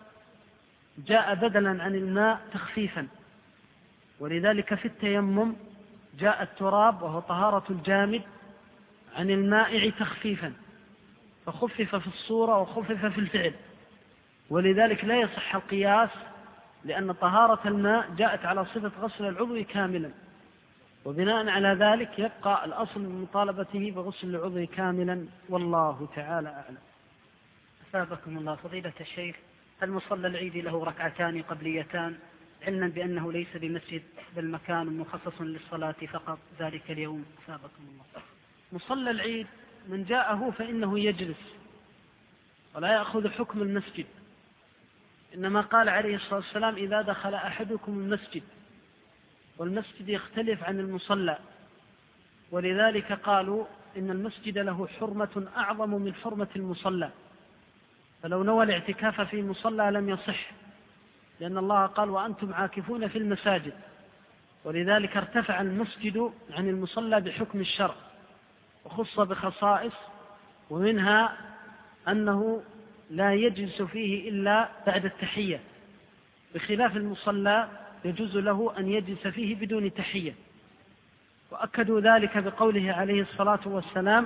جاء بدلا عن الماء تخفيفا، ولذلك في التيمم جاء التراب وهو طهارة الجامد عن المائع تخفيفا، فخفف في الصورة وخفف في الفعل، ولذلك لا يصح القياس، لأن طهارة الماء جاءت على صفة غسل العضو كاملا، وبناء على ذلك يبقى الأصل من مطالبته بغسل العضو كاملا، والله تعالى أعلم. أثابكم الله. فضيلة الشيخ، هل مصلى العيد له ركعتان قبليتان، علما بأنه ليس بمسجد بل مكان مخصص للصلاة فقط ذلك اليوم؟ أثابكم الله. مصلى العيد من جاءه فإنه يجلس ولا يأخذ حكم المسجد، إنما قال عليه الصلاة والسلام إذا دخل أحدكم المسجد، والمسجد يختلف عن المصلى، ولذلك قالوا إن المسجد له حرمة أعظم من حرمة المصلى، فلو نوى الاعتكاف في مصلى لم يصح، لأن الله قال وأنتم عاكفون في المساجد، ولذلك ارتفع المسجد عن المصلى بحكم الشرع وخص بخصائص، ومنها أنه لا يجلس فيه إلا بعد التحية، بخلاف المصلى يجوز له أن يجلس فيه بدون تحية. وأكدوا ذلك بقوله عليه الصلاة والسلام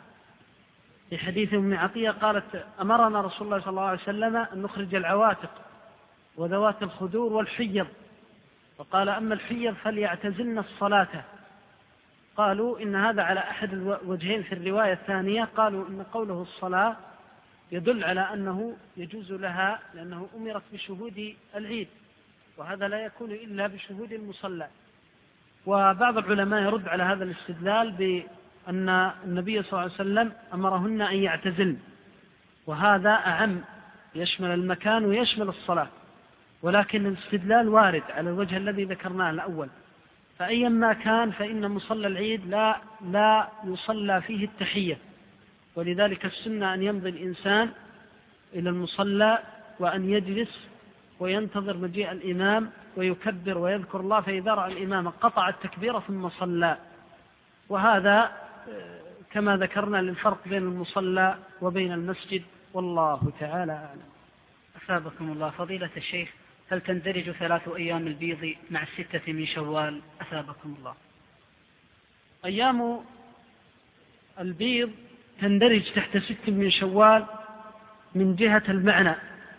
في حديث أم عطية قالت أمرنا رسول الله صلى الله عليه وسلم أن نخرج العواتق وذوات الخدور والحيض، وقال أما الحيض فليعتزلن الصلاة. قالوا إن هذا على أحد الوجهين، في الرواية الثانية قالوا إن قوله الصلاة يدل على أنه يجوز لها، لأنه أمرت بشهود العيد، وهذا لا يكون إلا بشهود المصلى. وبعض العلماء يرد على هذا الاستدلال بأن النبي صلى الله عليه وسلم أمرهن أن يعتزلن، وهذا أعم، يشمل المكان ويشمل الصلاة، ولكن الاستدلال وارد على الوجه الذي ذكرناه الأول، فأيما كان فإن مصلى العيد لا يصلى فيه التحية، ولذلك السنة أن يمضي الإنسان إلى المصلى وأن يجلس وينتظر مجيء الإمام ويكبر ويذكر الله، فإذا رأى الإمام قطع التكبير ثم صلى. وهذا كما ذكرنا للفرق بين المصلى وبين المسجد، والله تعالى أعلم. أثابكم الله. فضيلة الشيخ، هل تندرج 3 أيام البيض مع 6 من شوال؟ أثابكم الله. أيام البيض تندرج تحت 6 من شوال من جهة المعنى،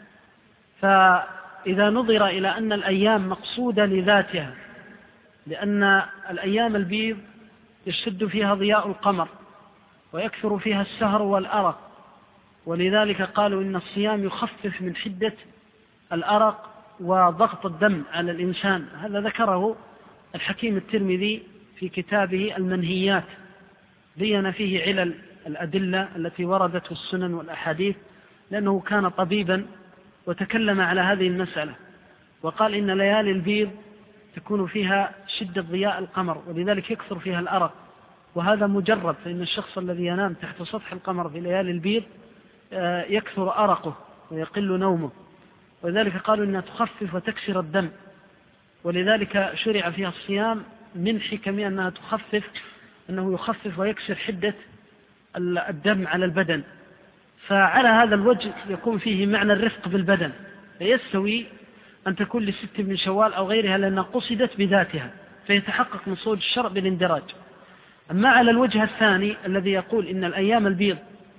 فإذا نظر إلى أن الأيام مقصودة لذاتها، لأن الأيام البيض يشد فيها ضياء القمر ويكثر فيها السهر والأرق، ولذلك قالوا إن الصيام يخفف من حدة الأرق وضغط الدم على الإنسان. هذا ذكره الحكيم الترمذي في كتابه المنهيات، بين فيه علل الأدلة التي وردت في السنن والأحاديث، لأنه كان طبيبا وتكلم على هذه المسألة، وقال إن ليالي البيض تكون فيها شدة ضياء القمر ولذلك يكثر فيها الأرق، وهذا مجرب، فإن الشخص الذي ينام تحت سطح القمر في ليالي البيض يكثر أرقه ويقل نومه، ولذلك قالوا إنها تخفف وتكسر الدم، ولذلك شرع فيها الصيام من حكمها أنها تخفف، أنه يخفف ويكسر حدة الدم على البدن. فعلى هذا الوجه يكون فيه معنى الرفق بالبدن، فيستوي أن تكون ل6 من شوال أو غيرها لأنها قصدت بذاتها، فيتحقق مقصود الشرع بالاندراج. أما على الوجه الثاني الذي يقول إن الأيام البيض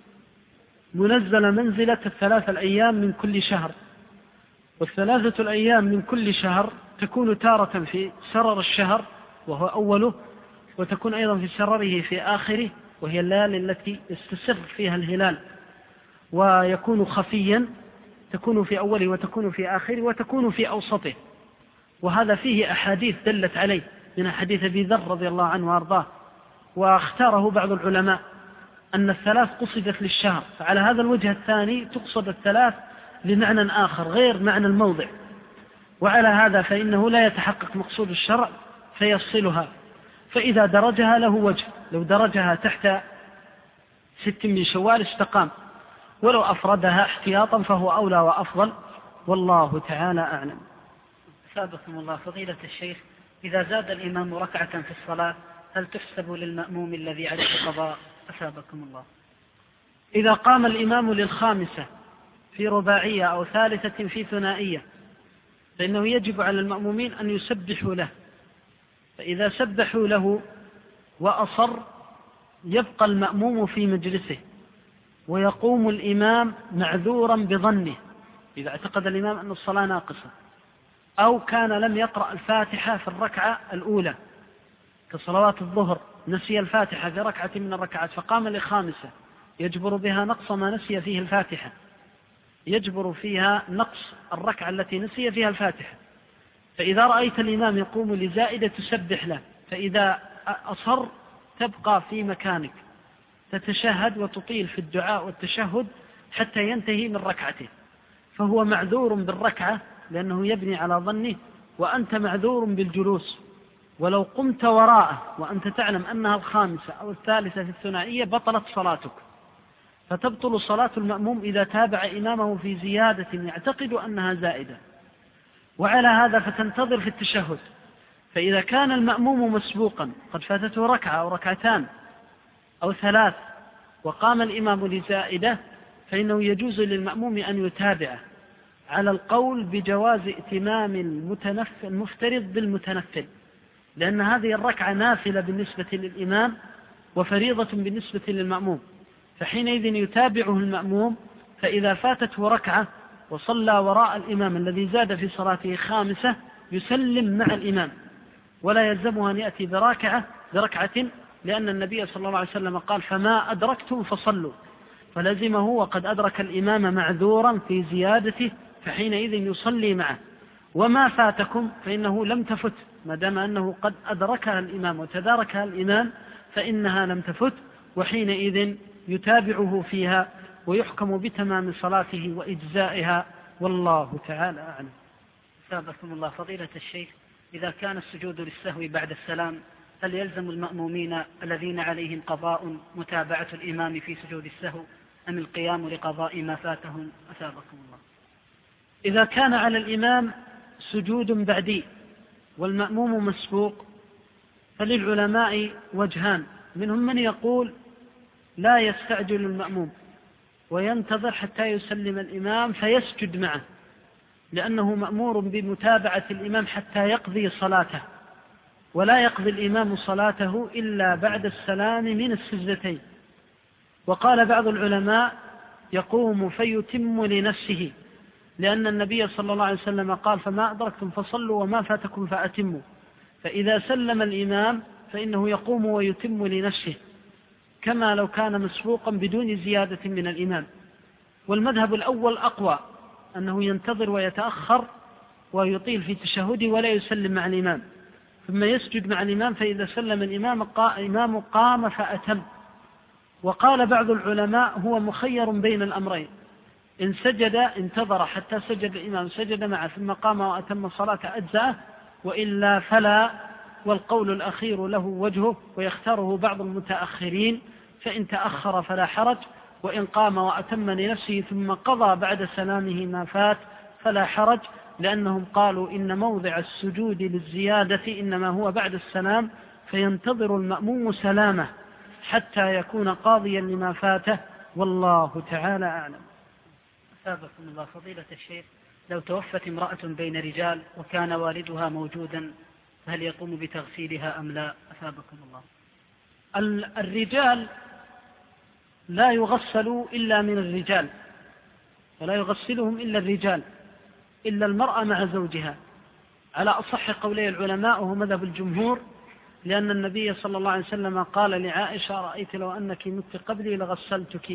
منزل منزلة 3 الأيام من كل شهر، وال3 الأيام من كل شهر تكون تارة في سرر الشهر وهو أوله، وتكون أيضا في سرره في آخره وهي الليالي التي يستسر فيها الهلال، ويكون خفيا، تكون في أوله وتكون في آخره وتكون في أوسطه. وهذا فيه أحاديث دلت عليه، من حديث أبي ذر رضي الله عنه وأرضاه، واختاره بعض العلماء أن 3 قصدت للشهر، فعلى هذا الوجه الثاني تقصد 3 لمعنى آخر غير معنى الموضع، وعلى هذا فإنه لا يتحقق مقصود الشرع فيصلها. فإذا درجها له وجه، لو درجها تحت 6 من شوال استقام، ولو أفردها احتياطا فهو أولى وأفضل، والله تعالى أعلم. أثابكم الله. فضيلة الشيخ، إذا زاد الإمام ركعة في الصلاة هل تحسب للمأموم الذي عليه قضاء؟ أثابكم الله. إذا قام الإمام للخامسة في رباعية أو ثالثة في ثنائية فإنه يجب على المأمومين أن يسبحوا له، فإذا سبحوا له وأصر يبقى المأموم في مجلسه، ويقوم الإمام معذورا بظنه إذا اعتقد الإمام أن الصلاة ناقصة، أو كان لم يقرأ الفاتحة في الركعة الأولى كصلوات الظهر، نسي الفاتحة في ركعة من الركعات فقام لخامسة، يجبر بها نقص ما نسي فيه الفاتحة، يجبر فيها نقص الركعة التي نسي فيها الفاتحة. فإذا رأيت الإمام يقوم لزائدة تسبح له، فإذا أصر تبقى في مكانك تتشهد وتطيل في الدعاء والتشهد حتى ينتهي من ركعته، فهو معذور بالركعة لأنه يبني على ظنه، وأنت معذور بالجلوس. ولو قمت وراءه وأنت تعلم أنها الخامسة أو الثالثة في الثنائية بطلت صلاتك، فتبطل صلاة المأموم إذا تابع إمامه في زيادة يعتقد أنها زائدة. وعلى هذا فتنتظر في التشهد، فإذا كان المأموم مسبوقا قد فاتته ركعة أو ركعتان أو 3 وقام الإمام لزائدة فإنه يجوز للمأموم أن يتابعه، على القول بجواز ائتمام المفترض بالمتنفل، لأن هذه الركعة نافلة بالنسبة للإمام وفريضة بالنسبة للمأموم، فحينئذ يتابعه المأموم. فإذا فاتته ركعة وصلى وراء الإمام الذي زاد في صلاته خامسة يسلم مع الإمام، ولا يلزمه أن يأتي بركعة، لأن النبي صلى الله عليه وسلم قال فما أدركتم فصلوا، فلزمه وقد أدرك الإمام معذورا في زيادته، فحينئذ يصلي معه. وما فاتكم فإنه لم تفت، ما دام أنه قد أدركها الإمام وتداركها الإمام فإنها لم تفت، وحينئذ يتابعه فيها ويحكم بتمام صلاته وإجزائها، والله تعالى أعلم. أثابكم الله. فضيلة الشيخ، إذا كان السجود للسهو بعد السلام هل يلزم المأمومين الذين عليهم قضاء متابعة الإمام في سجود السهو أم القيام لقضاء ما فاتهم؟ أثابكم الله. إذا كان على الإمام سجود بعدي والمأموم مسبوق فللعلماء وجهان، منهم من يقول لا يستعجل المأموم وينتظر حتى يسلم الإمام فيسجد معه، لأنه مأمور بمتابعة الإمام حتى يقضي صلاته، ولا يقضي الإمام صلاته إلا بعد السلام من السجدتين. وقال بعض العلماء يقوم فيتم لنفسه، لأن النبي صلى الله عليه وسلم قال فما أدركتم فصلوا وما فاتكم فأتموا، فإذا سلم الإمام فإنه يقوم ويتم لنفسه كما لو كان مسبوقا بدون زيادة من الإمام. والمذهب الأول أقوى، أنه ينتظر ويتأخر ويطيل في تشهده ولا يسلم مع الإمام، ثم يسجد مع الإمام، فإذا سلم الإمام قام فأتم. وقال بعض العلماء هو مخير بين الأمرين، إن سجد انتظر حتى سجد الإمام سجد معه ثم قام وأتم الصلاة أجزأه، وإلا فلا، والقول الأخير له وجهه ويختاره بعض المتأخرين، فإن تأخر فلا حرج، وإن قام وأتم لنفسه ثم قضى بعد سلامه ما فات فلا حرج، لأنهم قالوا إن موضع السجود للزيادة إنما هو بعد السلام، فينتظر المأموم سلامه حتى يكون قاضيا لما فاته، والله تعالى أعلم. أثابكم الله فضيلة الشيخ، لو توفت امرأة بين رجال وكان والدها موجودا فهل يقوم بتغسيلها أم لا؟ أثابكم الله. الرجال لا يغسلوا إلا من الرجال، ولا يغسلهم إلا الرجال، إلا المرأة مع زوجها على أصح قولي العلماء، وهو مذهب الجمهور، لأن النبي صلى الله عليه وسلم قال لعائشة رأيت لو أنك مت قبلي لغسلتك،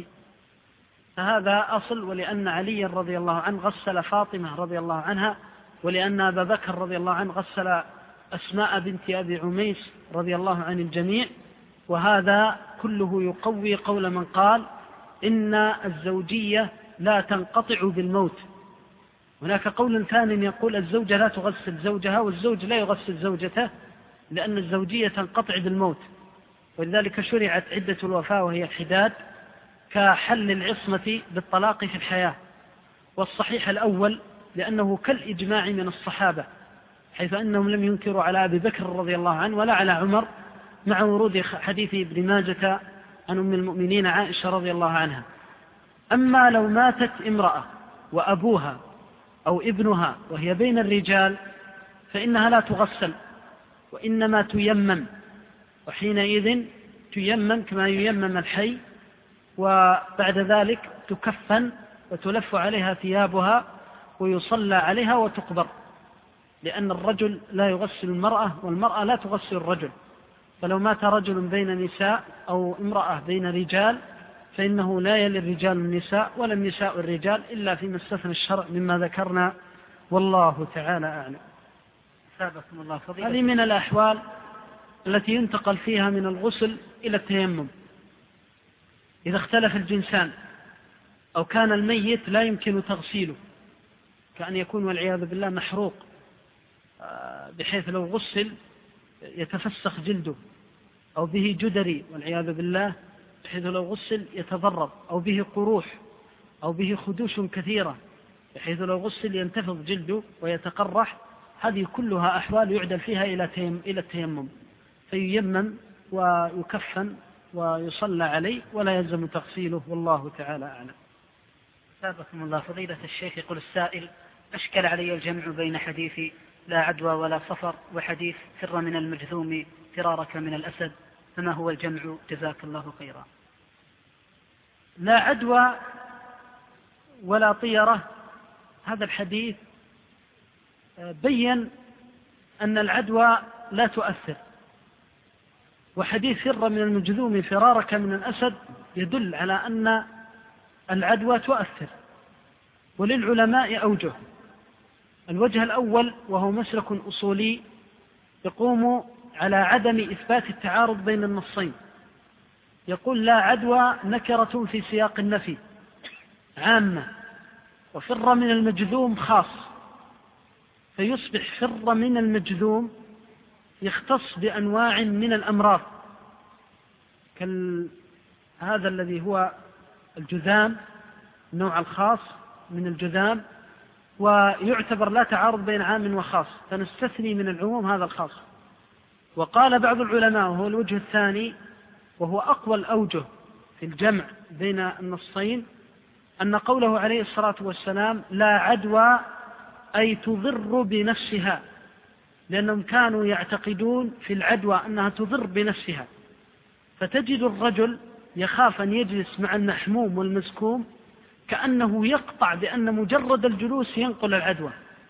فهذا أصل. ولأن علي رضي الله عنه غسل فاطمة رضي الله عنها، ولأن أبا بكر رضي الله عنه غسل أسماء بنت أبي عميس رضي الله عن الجميع، وهذا كله يقوي قول من قال إن الزوجية لا تنقطع بالموت. هناك قول ثاني يقول الزوجة لا تغسل زوجها والزوج لا يغسل زوجته، لأن الزوجية تنقطع بالموت، ولذلك شرعت عدة الوفاة وهي الحداد كحل العصمة بالطلاق في الحياة. والصحيح الأول لأنه كالإجماع من الصحابة، حيث أنهم لم ينكروا على أبي بكر رضي الله عنه ولا على عمر، مع ورود حديث ابن ماجة عن أم المؤمنين عائشة رضي الله عنها. أما لو ماتت امرأة وأبوها أو ابنها وهي بين الرجال فإنها لا تغسل، وإنما تيمم، وحينئذ تيمم كما ييمم الحي، وبعد ذلك تكفن وتلف عليها ثيابها ويصلى عليها وتقبر، لأن الرجل لا يغسل المرأة والمرأة لا تغسل الرجل. فلو مات رجل بين نساء أو امرأة بين رجال فإنه لا يلي الرجال النساء ولا النساء الرجال إلا فيما استثنى الشرع مما ذكرنا، والله تعالى أعلم. أثابكم الله فضيلة. هذه من الأحوال التي ينتقل فيها من الغسل إلى التيمم. إذا اختلف الجنسان أو كان الميت لا يمكن تغسيله، كأن يكون والعياذ بالله محروق بحيث لو غسل يتفسخ جلده، أو به جدري والعياذ بالله بحيث لو غسل يتضرر، أو به قروح، أو به خدوش كثيرة بحيث لو غسل ينتفض جلده ويتقرح، هذه كلها أحوال يعدل فيها إلى التيمم، فييمم ويكفن ويصلى عليه ولا يلزم تغسيله، والله تعالى أعلم. أثابكم الله فضيلة الشيخ، يقول السائل: أشكل علي الجمع بين حديث لا عدوى ولا صفر وحديث فر من المجذوم فرارك من الأسد، فما هو الجمع جزاك الله خيرا؟ لا عدوى ولا طيرة، هذا الحديث بين أن العدوى لا تؤثر، وحديث فر من المجذوم فرارك من الأسد يدل على أن العدوى تؤثر. وللعلماء أوجه: الوجه الأول وهو مسلك أصولي يقوم على عدم إثبات التعارض بين النصين، يقول لا عدوى نكرة في سياق النفي عامة، وفر من المجذوم خاص، فيصبح فر من المجذوم يختص بأنواع من الأمراض هذا الذي هو الجذام، النوع الخاص من الجذام، ويعتبر لا تعارض بين عام وخاص، فنستثني من العموم هذا الخاص. وقال بعض العلماء، وهو الوجه الثاني وهو أقوى الأوجه في الجمع بين النصين، أن قوله عليه الصلاة والسلام لا عدوى أي تضر بنفسها، لأنهم كانوا يعتقدون في العدوى أنها تضر بنفسها، فتجد الرجل يخاف أن يجلس مع المحموم والمسكوم كأنه يقطع بأن مجرد الجلوس ينقل العدوى،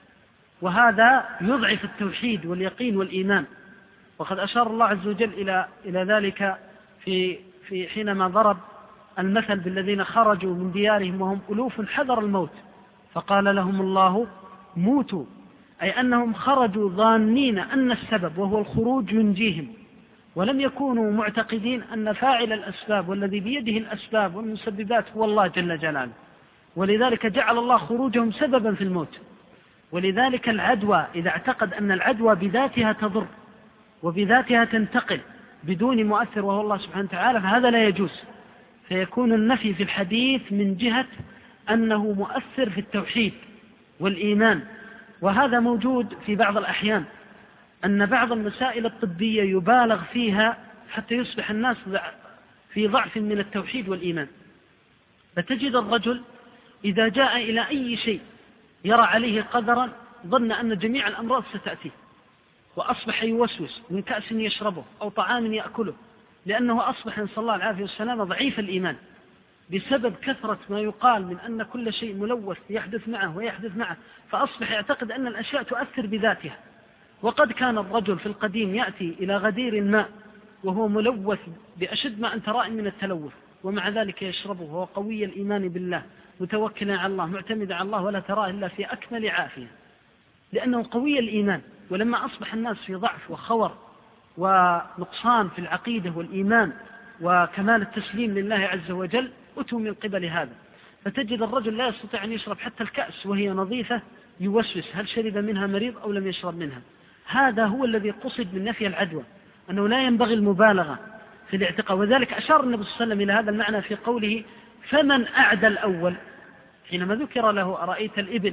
وهذا يضعف التوحيد واليقين والإيمان. وقد أشار الله عز وجل إلى ذلك في حينما ضرب المثل بالذين خرجوا من ديارهم وهم ألوف حذر الموت فقال لهم الله موتوا، أي أنهم خرجوا ظانين أن السبب وهو الخروج ينجيهم، ولم يكونوا معتقدين أن فاعل الأسباب والذي بيده الأسباب والمسببات هو الله جل جلاله، ولذلك جعل الله خروجهم سببا في الموت. ولذلك العدوى إذا اعتقد أن العدوى بذاتها تضر وبذاتها تنتقل بدون مؤثر وهو الله سبحانه وتعالى فهذا لا يجوز، فيكون النفي في الحديث من جهة أنه مؤثر في التوحيد والإيمان. وهذا موجود في بعض الأحيان، أن بعض المسائل الطبية يبالغ فيها حتى يصبح الناس في ضعف من التوحيد والإيمان، فتجد الرجل إذا جاء إلى أي شيء يرى عليه قدرا ظن أن جميع الأمراض ستأتي، وأصبح يوسوس من كأس يشربه أو طعام يأكله، لأنه أصبح نسأل الله العافية والسلامة ضعيف الإيمان بسبب كثرة ما يقال من أن كل شيء ملوث يحدث معه ويحدث معه، فأصبح يعتقد أن الأشياء تؤثر بذاتها. وقد كان الرجل في القديم يأتي إلى غدير الماء وهو ملوث بأشد ما أنت رائع من التلوث، ومع ذلك يشربه وهو قوي الإيمان بالله متوكلا على الله معتمدا على الله ولا تراه إلا في أكمل عافية، لأنه قوي الإيمان. ولما أصبح الناس في ضعف وخور ونقصان في العقيدة والإيمان وكمال التسليم لله عز وجل أتوا من قبل هذا، فتجد الرجل لا يستطيع أن يشرب حتى الكأس وهي نظيفة يوسوس هل شرب منها مريض أو لم يشرب منها. هذا هو الذي قصد من نفي العدوى، أنه لا ينبغي المبالغة في الاعتقاد. وذلك أشار النبي صلى الله عليه وسلم إلى هذا المعنى في قوله فمن أعدى الأول، حينما ذكر له أرأيت الإبل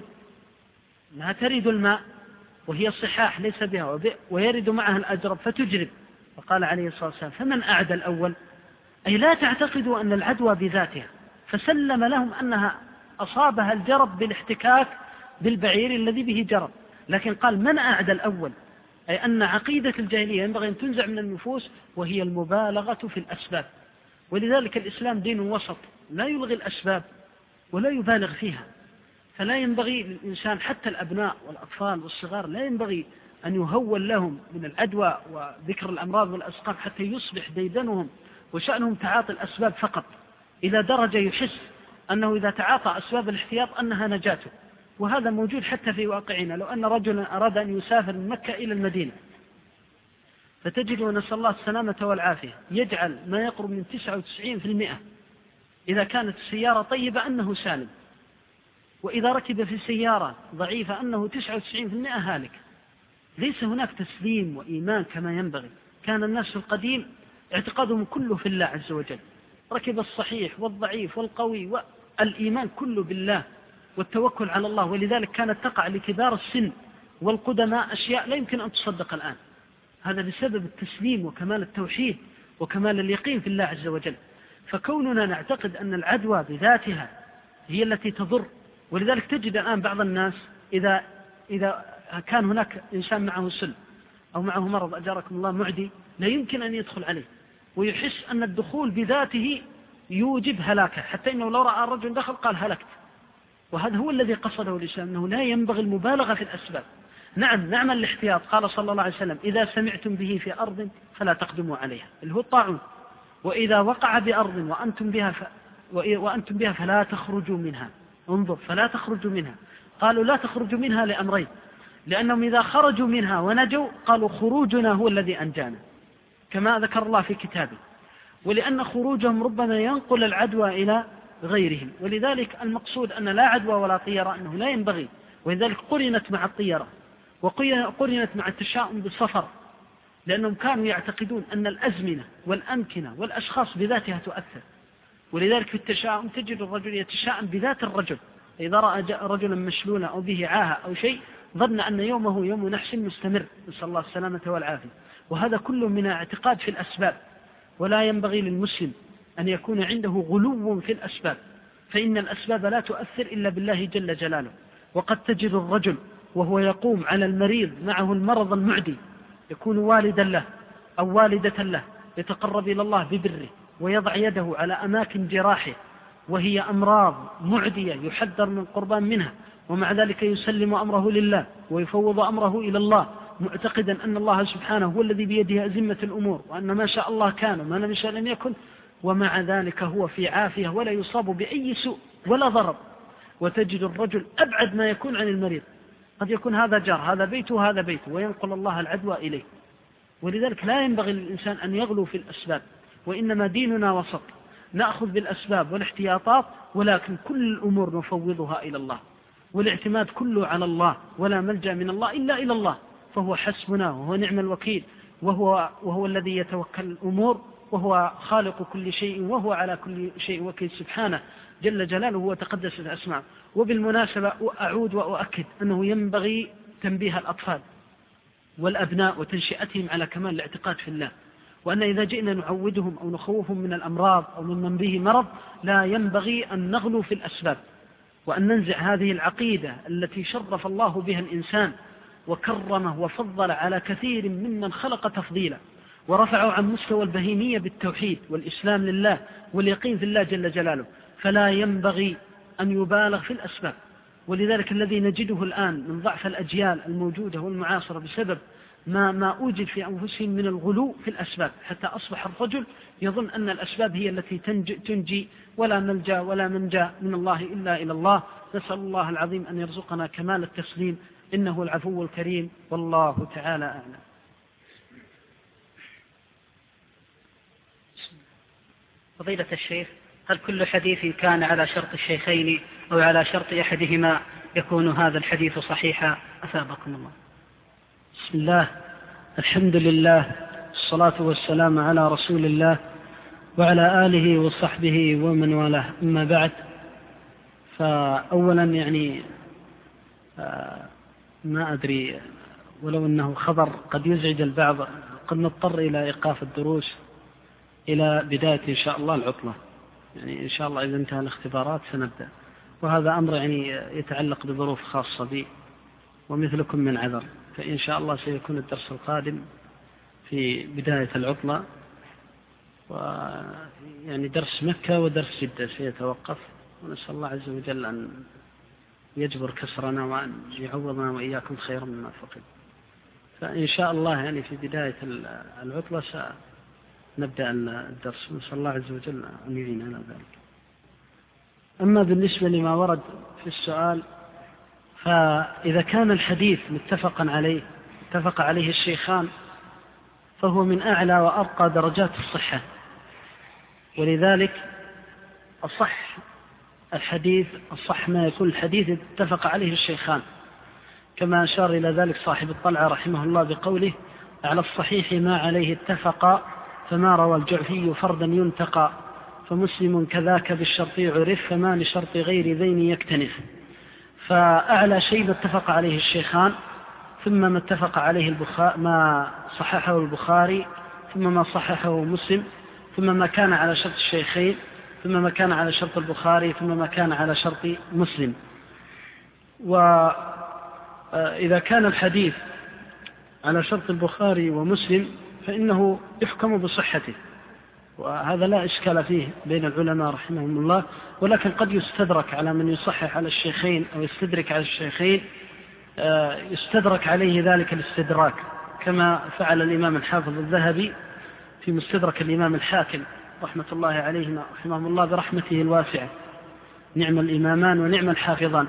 أنها ترد الماء وهي صحاح ليس بها ويرد معها الأجرب فتجرب، فقال عليه الصلاة والسلام فمن أعدى الأول، أي لا تعتقدوا أن العدوى بذاتها، فسلم لهم أنها أصابها الجرب بالاحتكاك بالبعير الذي به جرب، لكن قال من أعدى الأول، أي أن عقيدة الجاهلية ينبغي أن تنزع من النفوس وهي المبالغة في الأسباب. ولذلك الإسلام دين وسط لا يلغي الأسباب ولا يبالغ فيها، فلا ينبغي للإنسان حتى الأبناء والأطفال والصغار لا ينبغي أن يهول لهم من العدوى وذكر الأمراض والأسقام حتى يصبح ديدنهم وشأنهم تعاطي الأسباب فقط، إلى درجة يحس أنه إذا تعاطى أسباب الاحتياط أنها نجاته. وهذا موجود حتى في واقعنا، لو أن رجلا أراد أن يسافر من مكة إلى المدينة فتجد نسأل الله السلامة والعافية يجعل ما يقرب من 99% إذا كانت السيارة طيبة أنه سالم، وإذا ركب في سيارة ضعيفة أنه 99% هالك. ليس هناك تسليم وإيمان كما ينبغي. كان الناس في القديم اعتقادهم كله في الله عز وجل، ركب الصحيح والضعيف والقوي، والإيمان كله بالله والتوكل على الله. ولذلك كانت تقع لكبار السن والقدماء أشياء لا يمكن أن تصدق الآن، هذا بسبب التسليم وكمال التوحيد وكمال اليقين في الله عز وجل. فكوننا نعتقد أن العدوى بذاتها هي التي تضر، ولذلك تجد الآن بعض الناس إذا كان هناك إنسان معه سل أو معه مرض أجاركم الله معدي لا يمكن أن يدخل عليه، ويحس أن الدخول بذاته يوجب هلاكه، حتى إنه لو رأى الرجل دخل قال هلكت. وهذا هو الذي قصده الإسلام، أنه لا ينبغي المبالغة في الأسباب. نعم نعمل الاحتياط، قال صلى الله عليه وسلم إذا سمعتم به في أرض فلا تقدموا عليها، اللي هو الطاعون، وإذا وقع بأرض وأنتم بها فلا تخرجوا منها. انظر، فلا تخرجوا منها. قالوا لا تخرجوا منها لأمرين، لأنهم إذا خرجوا منها ونجوا قالوا خروجنا هو الذي أنجانا كما ذكر الله في كتابه، ولأن خروجهم ربما ينقل العدوى إلى غيرهم. ولذلك المقصود أن لا عدوى ولا طيرة، أنه لا ينبغي، ولذلك قرنت مع الطيرة وقرنت مع التشاؤم بالسفر، لأنهم كانوا يعتقدون أن الأزمنة والأمكنة والأشخاص بذاتها تؤثر. ولذلك في التشاؤم تجد الرجل يتشاءم بذات الرجل إذا رأى رجلا مشلولا أو به عاهة أو شيء ظن أن يومه يوم نحس مستمر، نسأل الله السلامة والعافية. وهذا كله من اعتقاد في الأسباب، ولا ينبغي للمسلم أن يكون عنده غلو في الأسباب، فإن الأسباب لا تؤثر إلا بالله جل جلاله. وقد تجد الرجل وهو يقوم على المريض معه المرض المعدي، يكون والدا له أو والدة له، يتقرب إلى الله ببره ويضع يده على أماكن جراحه وهي أمراض معدية يحذر من القربان منها، ومع ذلك يسلم أمره لله ويفوض أمره إلى الله، معتقدا أن الله سبحانه هو الذي بيده أزمة الأمور، وأن ما شاء الله كان وما لم يشاء لم يكن، ومع ذلك هو في عافية ولا يصاب بأي سوء ولا ضرر. وتجد الرجل أبعد ما يكون عن المريض، قد يكون هذا جار، هذا بيته هذا بيته، وينقل الله العدوى إليه. ولذلك لا ينبغي للإنسان أن يغلو في الأسباب، وإنما ديننا وسط، نأخذ بالأسباب والاحتياطات، ولكن كل الأمور نفوضها إلى الله، والاعتماد كله على الله، ولا ملجأ من الله إلا إلى الله، فهو حسبنا وهو نعم الوكيل، وهو الذي يتوكل الأمور، وهو خالق كل شيء، وهو على كل شيء وكيل سبحانه جل جلاله وتقدست أسماءه. وبالمناسبة أعود وأؤكد أنه ينبغي تنبيه الأطفال والأبناء وتنشئتهم على كمال الاعتقاد في الله، وأن إذا جئنا نعودهم أو نخوفهم من الأمراض أو من به مرض لا ينبغي أن نغلو في الأسباب، وأن ننزع هذه العقيدة التي شرف الله بها الإنسان وكرمه وفضل على كثير ممن خلق تفضيلا، ورفعوا عن مستوى البهيمية بالتوحيد والإسلام لله واليقين في الله جل جلاله. فلا ينبغي أن يبالغ في الأسباب، ولذلك الذي نجده الآن من ضعف الأجيال الموجودة والمعاصرة بسبب ما أوجد في أنفسهم من الغلو في الأسباب، حتى أصبح الرجل يظن أن الأسباب هي التي تنجي، ولا ملجأ ولا منجا من الله إلا إلى الله. نسأل الله العظيم أن يرزقنا كمال التسليم، إنه العفو الكريم، والله تعالى أعلم. فضيلة الشيخ، هل كل حديث كان على شرط الشيخين أو على شرط أحدهما يكون هذا الحديث صحيحا؟ أثابكم الله. بسم الله، الحمد لله، الصلاة والسلام على رسول الله وعلى آله وصحبه ومن والاه، أما بعد. فأولا يعني ما أدري، ولو أنه خبر قد يزعج البعض، قد نضطر إلى إيقاف الدروس إلى بداية إن شاء الله العطلة، يعني إن شاء الله إذا انتهى الاختبارات سنبدأ، وهذا أمر يعني يتعلق بظروف خاصة بي ومثلكم من عذر، فإن شاء الله سيكون الدرس القادم في بداية العطلة، ويعني درس مكة ودرس جدة سيتوقف، ونسأل الله عز وجل أن يجبر كسرنا وأن يعوضنا وإياكم خيرا مما فقد. فإن شاء الله يعني في بداية العطلة سنبدأ الدرس، ونسأل الله عز وجل أن يعين على ذلك. أما بالنسبة لما ورد في السؤال، فإذا كان الحديث اتفق عليه الشيخان فهو من أعلى وأرقى درجات الصحة، ولذلك الصح الحديث، الصح ما يكون الحديث اتفق عليه الشيخان، كما أشار إلى ذلك صاحب الطلعة رحمه الله بقوله: على الصحيح ما عليه اتفق، فما روى الجعفي فردا ينتقى، فمسلم كذاك بالشرط عرف، فما لشرط غير ذين يكتنف. فأعلى شيء ما اتفق عليه الشيخان، ثم ما اتفق عليه ما صححه البخاري، ثم ما صححه مسلم، ثم ما كان على شرط الشيخين، ثم ما كان على شرط البخاري، ثم ما كان على شرط مسلم. وإذا كان الحديث على شرط البخاري ومسلم فإنه يحكم بصحته، وهذا لا إشكال فيه بين العلماء رحمهم الله، ولكن قد يستدرك على من يصحح على الشيخين أو يستدرك على الشيخين، يستدرك عليه ذلك الاستدراك، كما فعل الإمام الحافظ الذهبي في مستدرك الإمام الحاكم رحمة الله عليهما رحمهم الله برحمته الواسعة، نعم الإمامان ونعم الحافظان.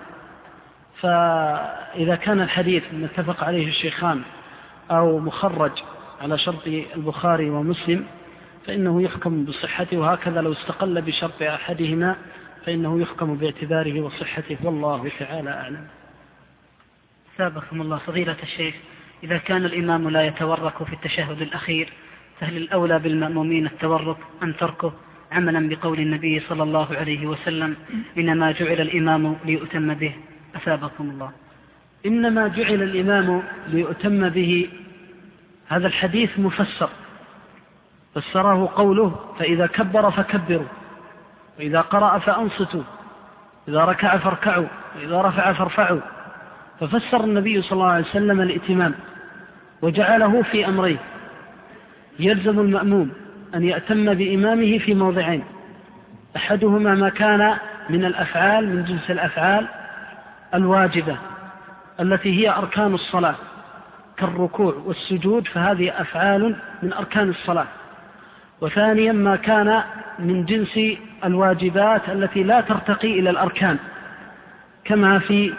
فإذا كان الحديث متفق عليه الشيخان أو مخرج على شرط البخاري ومسلم فإنه يحكم بصحته، وهكذا لو استقل بشرط أحدهما فإنه يحكم باعتباره وصحته، والله تعالى أعلم. سابقكم الله. فضيلة الشيخ، إذا كان الإمام لا يتورك في التشهد الأخير، فهل الأولى بالمأمومين التورك أم تركه عملا بقول النبي صلى الله عليه وسلم إنما جعل الإمام ليؤتم به؟ أثابكم الله. إنما جعل الإمام ليؤتم به، هذا الحديث مفسر، فسره قوله فإذا كبر فكبروا، وإذا قرأ فأنصتوا، إذا ركع فاركعوا، وإذا رفع فارفعوا. ففسر النبي صلى الله عليه وسلم الائتمام وجعله في أمرين: يلزم المأموم أن يأتم بإمامه في موضعين، أحدهما ما كان من الأفعال من جنس الأفعال الواجبة التي هي أركان الصلاة كالركوع والسجود، فهذه أفعال من أركان الصلاة. وثانيا ما كان من جنس الواجبات التي لا ترتقي إلى الأركان، كما في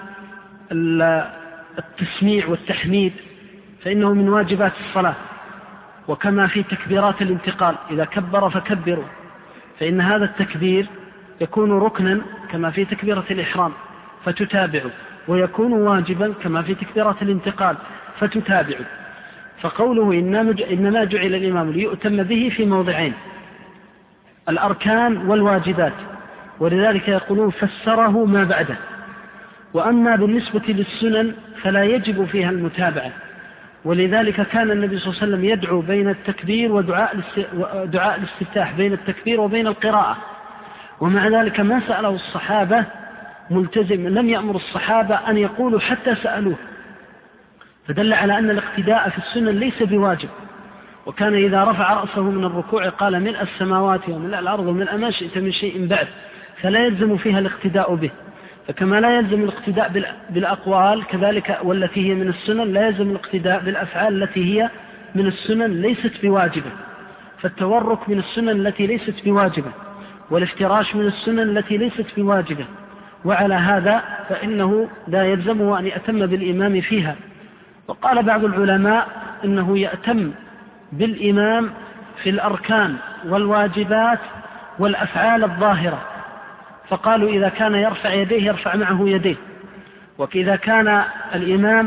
التسميع والتحميد فإنه من واجبات الصلاة، وكما في تكبيرات الانتقال إذا كبر فكبروا، فإن هذا التكبير يكون ركنا كما في تكبيرة الإحرام فتتابعوا، ويكون واجبا كما في تكبيرة الانتقال فتتابعوا. فقوله إنما جعل الإمام ليؤتم به في موضعين: الأركان والواجبات، ولذلك يقولون فسره ما بعده. وأما بالنسبة للسنن فلا يجب فيها المتابعة، ولذلك كان النبي صلى الله عليه وسلم يدعو بين التكبير ودعاء الاستفتاح، بين التكبير وبين القراءة، ومع ذلك ما سأله الصحابة ملتزم، لم يأمر الصحابة أن يقولوا حتى سألوه، فدل على أن الاقتداء في السنن ليس بواجب. وكان إذا رفع رأسه من الركوع قال ملء السماوات وملء الأرض وملء ما شئت من شيء بعد، فلا يلزم فيها الاقتداء به. فكما لا يلزم الاقتداء بالأقوال كذلك والتي هي من السنن لا يلزم الاقتداء بالأفعال التي هي من السنن ليست بواجبة. فالتورك من السنن التي ليست بواجبة، والافتراش من السنن التي ليست بواجبة، وعلى هذا فإنه لا يلزمه أن يأتم بالإمام فيها. وقال بعض العلماء إنه يأتم بالإمام في الأركان والواجبات والأفعال الظاهرة، فقالوا إذا كان يرفع يديه يرفع معه يديه، وإذا كان الإمام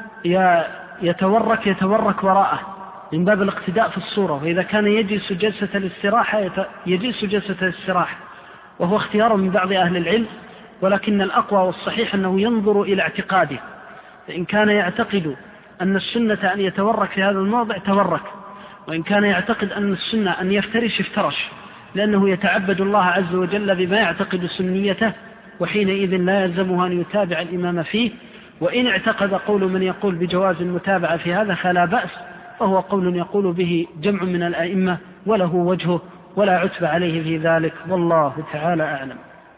يتورك وراءه من باب الاقتداء في الصورة، وإذا كان يجلس جلسة الاستراحة يجلس جلسة الاستراحة، وهو اختيار من بعض أهل العلم، ولكن الأقوى والصحيح أنه ينظر إلى اعتقاده، فإن كان يعتقد أن السنة أن يتورك في هذا الموضع تورك، وإن كان يعتقد أن السنة أن يفترش افترش، لأنه يتعبد الله عز وجل بما يعتقد سنيته، وحينئذ لا يلزمه أن يتابع الإمام فيه. وإن اعتقد قول من يقول بجواز المتابعة في هذا فلا بأس، فهو قول يقول به جمع من الأئمة وله وجهه ولا عتب عليه في ذلك، والله تعالى أعلم.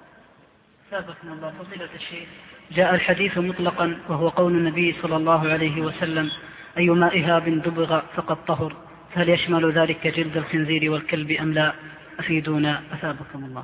سابقنا الله. فضيلة الشيخ، جاء الحديث مطلقا وهو قول النبي صلى الله عليه وسلم أيما إهاب دبغ فقد طهر، فهل يشمل ذلك جلد الخنزير والكلب أم لا؟ أفيدونا أثابكم الله.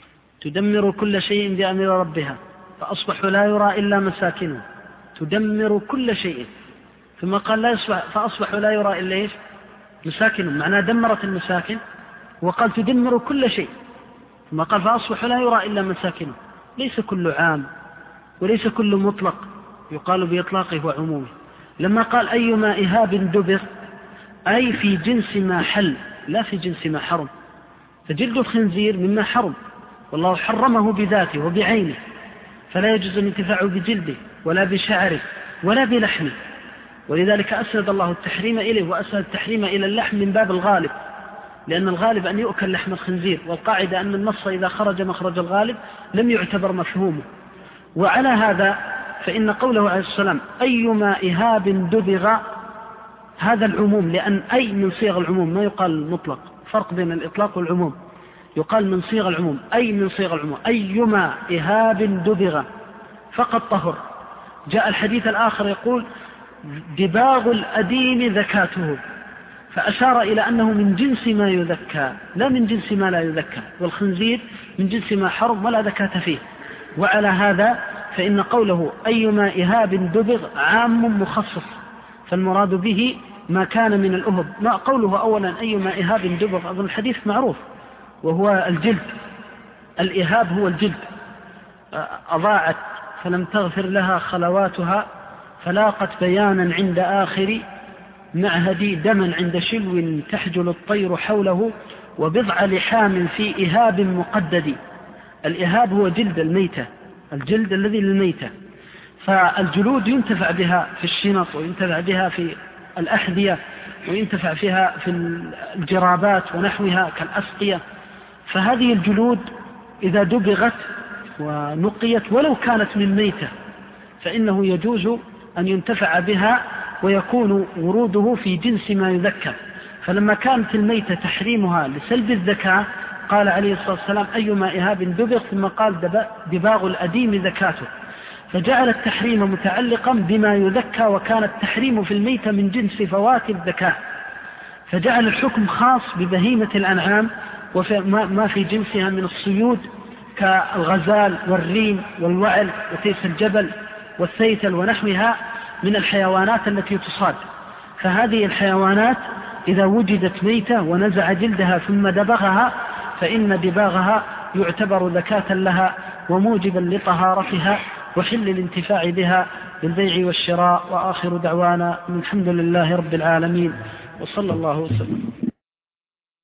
تدمر كل شيء بأمر ربها فأصبحوا لا يرى إلا مساكنه، تدمر كل شيء، ثم قال لا يصبح فأصبحوا لا يرى إلا إيش؟ مساكنه، معناه دمرت المساكن، وقال تدمر كل شيء، ثم قال فأصبحوا لا يرى إلا مساكنه. ليس كل عام وليس كل مطلق يقال بإطلاقه وعمومه. لما قال أيما إهاب دبغ أي في جنس ما حل لا في جنس ما حرم، فجلد الخنزير مما حرم والله حرمه بذاته وبعينه، فلا يجوز الانتفاع بجلده ولا بشعره ولا بلحمه، ولذلك أسند الله التحريم إليه، وأسند التحريم إلى اللحم من باب الغالب، لأن الغالب أن يؤكل لحم الخنزير، والقاعدة أن النص إذا خرج مخرج الغالب لم يعتبر مفهومه. وعلى هذا فإن قوله عليه السلام أيما إهاب دبغ هذا العموم، لأن أي من صيغ العموم ما يقال المطلق، فرق بين الإطلاق والعموم، يقال من صيغ العموم أي من صيغ العموم، أيما إهاب دبغ فقد طهر. جاء الحديث الآخر يقول دباغ الأديم ذكاته، فأشار إلى أنه من جنس ما يذكى لا من جنس ما لا يذكى، والخنزير من جنس ما حرم ولا ذكاة فيه. وعلى هذا فإن قوله أيما إهاب دبغ عام مخصص، فالمراد به ما كان من الأهب. ما قوله أولا أيما إهاب دبغ أظن الحديث معروف، وهو الجلد، الإهاب هو الجلد. أضاعت فلم تغفر لها خلواتها فلاقت بيانا عند آخر معهدي دما عند شلو تحجل الطير حوله وبضع لحام في إهاب مقدد. الإهاب هو جلد الميتة، الجلد الذي للميتة. فالجلود ينتفع بها في الشنط، وينتفع بها في الأحذية، وينتفع فيها في الجرابات ونحوها كالأسقية. فهذه الجلود إذا دبغت ونقيت ولو كانت من ميتة فإنه يجوز أن ينتفع بها، ويكون وروده في جنس ما يذكر. فلما كانت الميتة تحريمها لسلب الذكاء قال عليه الصلاة والسلام أيما إهاب دبغ، ثم قال دباغ الأديم ذكاته، فجعل التحريم متعلقا بما يذكى، وكان التحريم في الميتة من جنس فوات الذكاء، فجعل الحكم خاص ببهيمة الأنعام وما في جنسها من الصيود كالغزال والريم والوعل وتيس الجبل والسيتل ونحوها من الحيوانات التي تصاد. فهذه الحيوانات إذا وجدت ميتة ونزع جلدها ثم دبغها فإن دباغها يعتبر ذكاة لها وموجبا لطهارتها وحل الانتفاع بها بالبيع والشراء. وآخر دعوانا الحمد لله رب العالمين، وصلى الله وسلم.